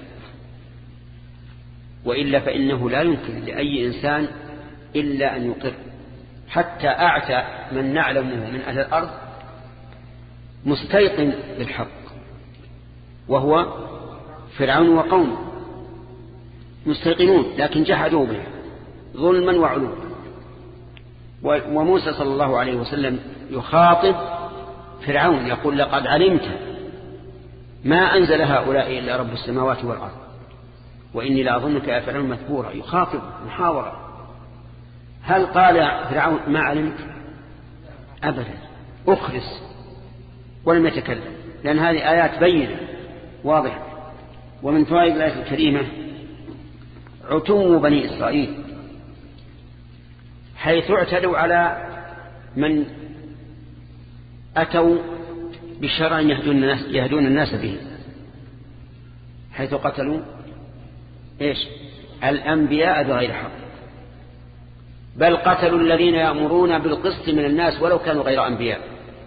وإلا فإنه لا يمكن لأي إنسان إلا أن يقر. حتى أعتى من نعلمه من أهل الأرض مستيقن بالحق وهو فرعون وقومه، مستيقنون لكن جحدوا به ظلما وعلوا. وموسى صلى الله عليه وسلم يخاطب فرعون يقول لقد علمت ما أنزل هؤلاء إلا رب السماوات والأرض وإني لأظنك يا فرعون مثبورا. يخاطب محاورة. هل قال فرعون ما علمت؟ أبدا، أخرس ولم يتكلم، لأن هذه آيات بينة واضحة. ومن فوائد الآية الكريمة عتو بني إسرائيل، حيث اعتدوا على من أتوا بشرع يهدون الناس به، حيث قتلوا الأنبياء بغير حق، بل قتلوا الذين يأمرون بالقسط من الناس ولو كانوا غير أنبياء.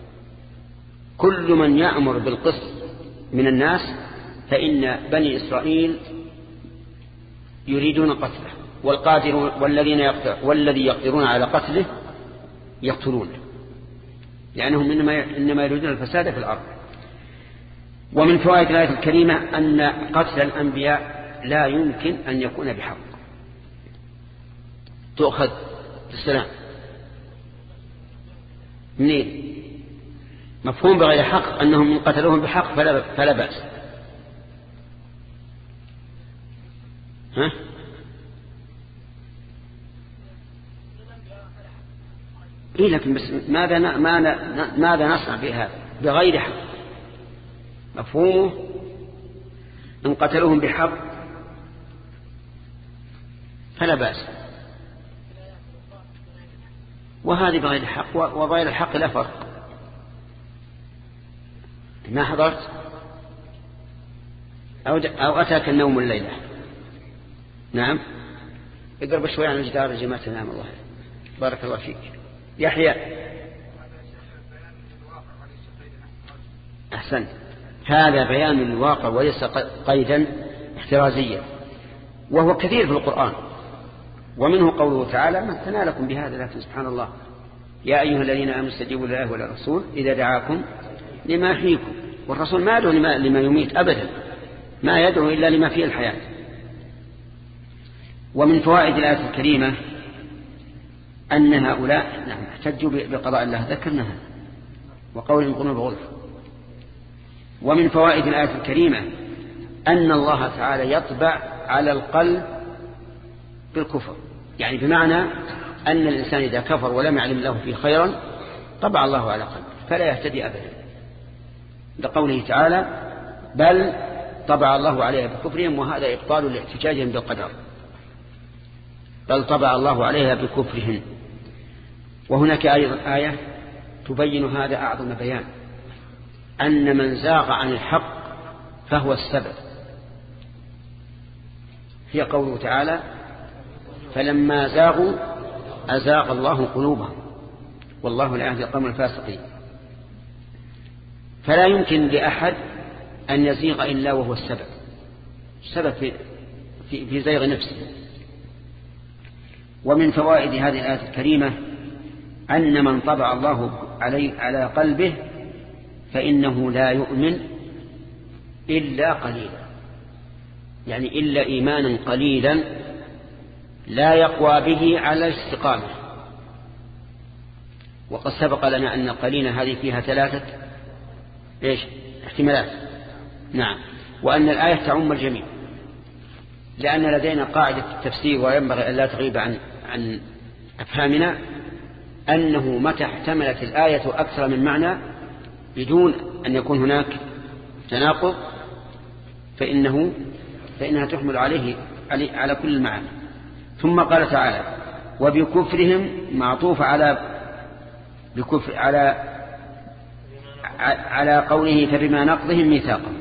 كل من يأمر بالقسط من الناس فإن بني إسرائيل يريدون قتله، والذي يقدرون على قتله يقتلونه، لأنهم إنما يريدون الفساد في الأرض. ومن فوائد الآية الكريمة أن قتل الأنبياء لا يمكن أن يكون بحق. تؤخذ السلام منين؟ مفهوم بغير حق أنهم من قتلوهم بحق فلا بأس. ها؟ إيه لكن بس ماذا نصنع في هذا بغير حق؟ مفهومه إن قتلوهم بحق فلا بأس، وهذه بغير الحق وغير الحق لا فرق. ما حضرت أو أتاك النوم الليلة؟ نعم، اقرب شوي عن الجدار يا جماعة. نعم الله بارك الله فيك. يحيى أحسنت. هذا بيان الواقع وليس قيدا احترازيا، وهو كثير في القرآن. ومنه قوله تعالى ما تنالكم بهذا، لكن سبحان الله يا أيها الذين آمنوا استجيبوا لله وللرسول إذا دعاكم لما يحييكم. والرسول ما يدعو لما يميت أبدا، ما يدعو إلا لما فيه الحياة. ومن فوائد الآية الكريمة أن هؤلاء احتجوا بقضاء الله، ذكرناها، وقولهم قلنا بغلف. ومن فوائد الآية الكريمة أن الله تعالى يطبع على القلب بالكفر، يعني بمعنى أن الإنسان إذا كفر ولم يعلم له فيه خيرا طبع الله على قلبه فلا يهتدي أبدا، لقوله تعالى بل طبع الله عليها بكفرهم، وهذا إبطال لاحتجاجهم بالقدر، بل طبع الله عليها بكفرهم. وهناك أيضا آية تبين هذا أعظم بيان، أن من زاغ عن الحق فهو السبب. هي قوله تعالى فلما زاغوا أزاغ الله قلوبهم والله لا يهدي القوم الفاسقين. فلا يمكن لأحد أن يزيغ إلا وهو السبب في زيغ نفسه. ومن فوائد هذه الآية الكريمة أن من طبع الله على قلبه فإنه لا يؤمن إلا قليلا، يعني إلا إيمانا قليلا لا يقوى به على الاستقامة. وقد سبق لنا أن القليلة هذه فيها 3 احتمالات. نعم، وأن الآية تعم الجميع، لأن لدينا قاعدة التفسير وينبغي أن لا تغيب عن أفهمنا أنه متى احتملت الآية أكثر من معنى بدون أن يكون هناك تناقض فإنها تحمل على كل المعاني. ثم قال تعالى وبكفرهم معطوف على قوله فبما نقضهم ميثاقهم.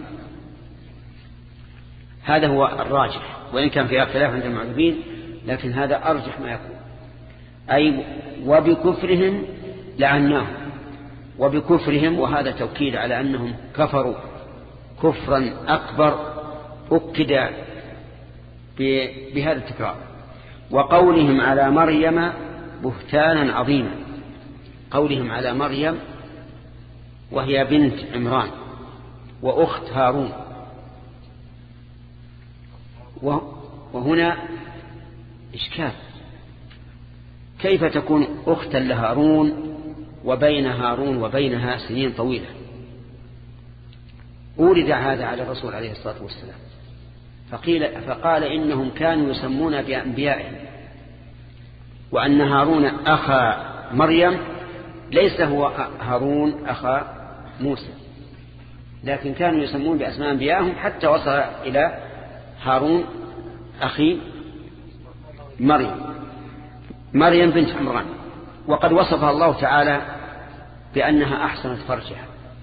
هذا هو الراجح، وإن كان فيها اختلاف عند المعرفين، لكن هذا أرجح ما يكون. أي وبكفرهم لعناهم، وبكفرهم، وهذا توكيد على أنهم كفروا كفرا أكبر أكد بهذا التكرار. وقولهم على مريم بهتانا عظيما، قولهم على مريم وهي بنت عمران وأخت هارون، وهنا إشكال، كيف تكون أختا لهارون وبين هارون وبينها سنين طويلة؟ أورد هذا على الرسول عليه الصلاة والسلام فقال إنهم كانوا يسمون بأنبيائهم، وأن هارون أخا مريم ليس هو هارون أخا موسى، لكن كانوا يسمون بأسماء أنبيائهم حتى وصل إلى هارون أخي مريم بنت عمران. وقد وصفها الله تعالى بأنها أحسنت فرجها،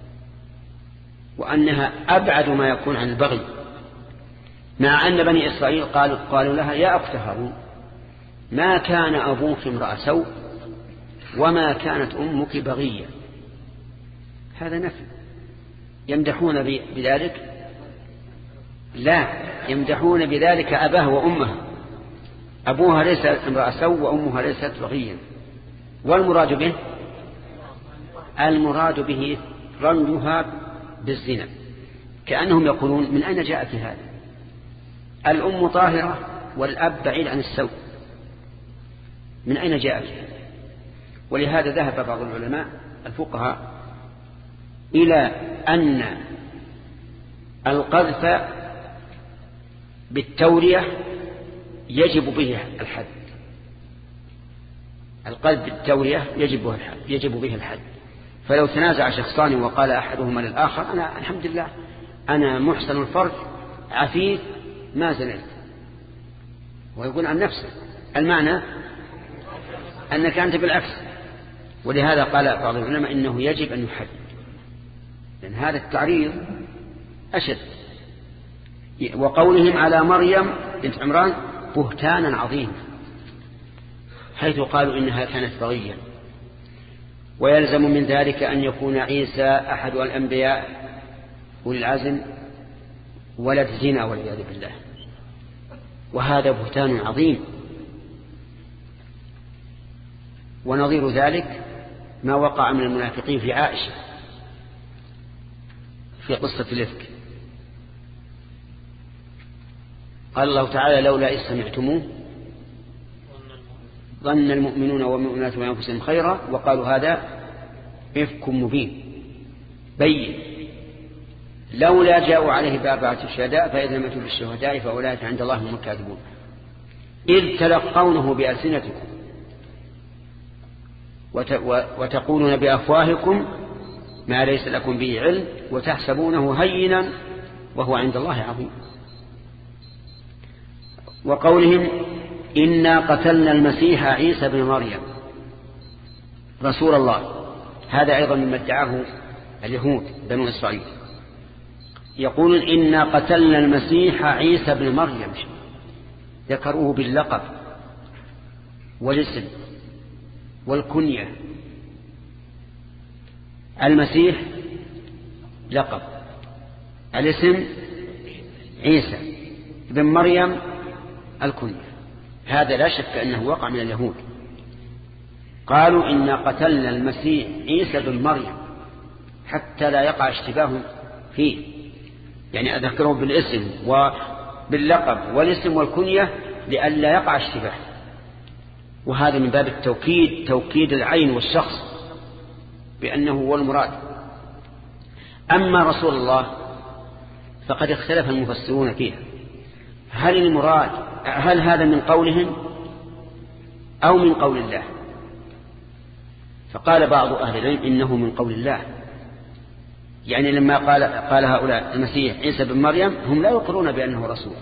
وأنها أبعد ما يكون عن البغي، مع أن بني إسرائيل قالوا لها يا أخت هارون ما كان أبوك امرأ سوء وما كانت أمك بغية. هذا نفي. يمدحون بذلك؟ لا، يمدحون بذلك أباه وأمها. أبوها ليس امرأ سوء وأمها ليست بغية. والمراد به رميها بالزنا، كأنهم يقولون من أين جاءت هذا؟ الأم طاهرة والأب بعيد عن السوء، من أين جاءت هذا؟ ولهذا ذهب بعض العلماء الفقهاء إلى أن القذف بالتورية يجب به الحد. القذف بالتورية يجب به الحد. فلو تنازع شخصان وقال أحدهما للآخر أنا الحمد لله أنا محسن الفرج عفيف ما زنيت، ويقول عن نفسه، المعنى أنك أنت بالعكس. ولهذا قال بعض العلماء إنه يجب أن يحد، لأن هذا التعريض أشد. وقولهم على مريم بنت عمران بهتانا عظيما، حيث قالوا إنها كانت بغيا. ويلزم من ذلك أن يكون عيسى أحد الأنبياء أولي العزم ولد زنا والعياذ بالله، وهذا بهتان عظيم. ونظير ذلك ما وقع من المنافقين في عائشة في قصة الإفك. قال الله تعالى لولا إذ سمعتموه ظن المؤمنون والمؤمنات بأنفسهم خيرا وقالوا هذا إفك مبين بين لولا جاءوا عليه بأربعة شهداء فإذا لم يأتوا بالشهداء فأولئك عند الله هم الكاذبون إذ تلقونه بألسنتكم وتقولون بأفواهكم ما ليس لكم به علم وتحسبونه هينا وهو عند الله عظيم. وقولهم إنا قتلنا المسيح عيسى بن مريم رسول الله، هذا أيضا مما ادعاه اليهود بنو إسرائيل، يقولون إنا قتلنا المسيح عيسى بن مريم، ذكروه باللقب والاسم والكنية. المسيح لقب، الاسم عيسى بن مريم الكنية. هذا لا شك أنه وقع من اليهود، قالوا إنا قتلنا المسيح عيسى بن مريم حتى لا يقع اشتباه فيه، يعني أذكره بالاسم وباللقب والاسم والكنية لئلا يقع اشتباه. وهذا من باب التوكيد، توكيد العين والشخص بأنه هو المراد. أما رسول الله فقد اختلف المفسرون فيها، هل هذا من قولهم أو من قول الله. فقال بعض أهل العلم إنه من قول الله، يعني لما قال هؤلاء المسيح عيسى بن مريم هم لا يقرون بأنه رسول،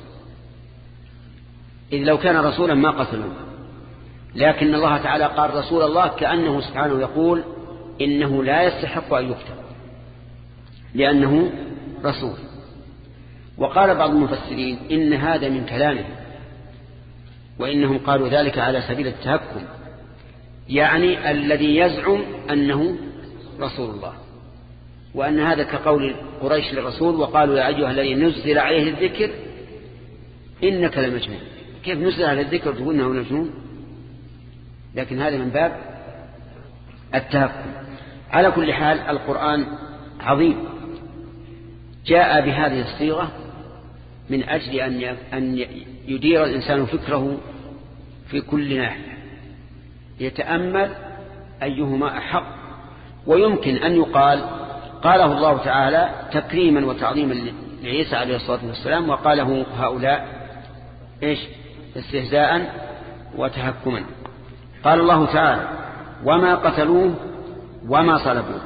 إذ لو كان رسولا ما قتلوه، لكن الله تعالى قال رسول الله كأنه سبحانه يقول إنه لا يستحق أن يقتل لأنه رسول. وقال بعض المفسرين إن هذا من كلامه، وإنهم قالوا ذلك على سبيل التهكم، يعني الذي يزعم أنه رسول الله، وأن هذا كقول قريش للرسول وقالوا يا أيها الذي نزل عليه الذكر إنك لمجنون. كيف نزل عليه الذكر تقول إنه مجنون؟ لكن هذا من باب التهكم. على كل حال القرآن عظيم، جاء بهذه الصيغة من أجل أن يدير الإنسان فكره في كل ناحية، يتأمل أيهما أحق. ويمكن أن يقال قاله الله تعالى تكريما وتعظيما لعيسى عليه الصلاة والسلام، وقاله هؤلاء استهزاء وتهكما. قال الله تعالى وما قتلوه وما صلبوه.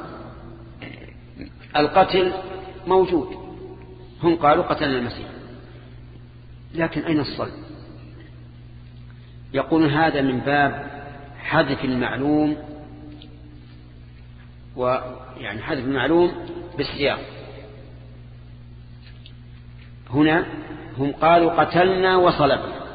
القتل موجود، هم قالوا قتلنا المسيح، لكن أين الصلب؟ يقول هذا من باب حذف المعلوم، ويعني حذف المعلوم بالسياق. هنا هم قالوا قتلنا وصلبنا،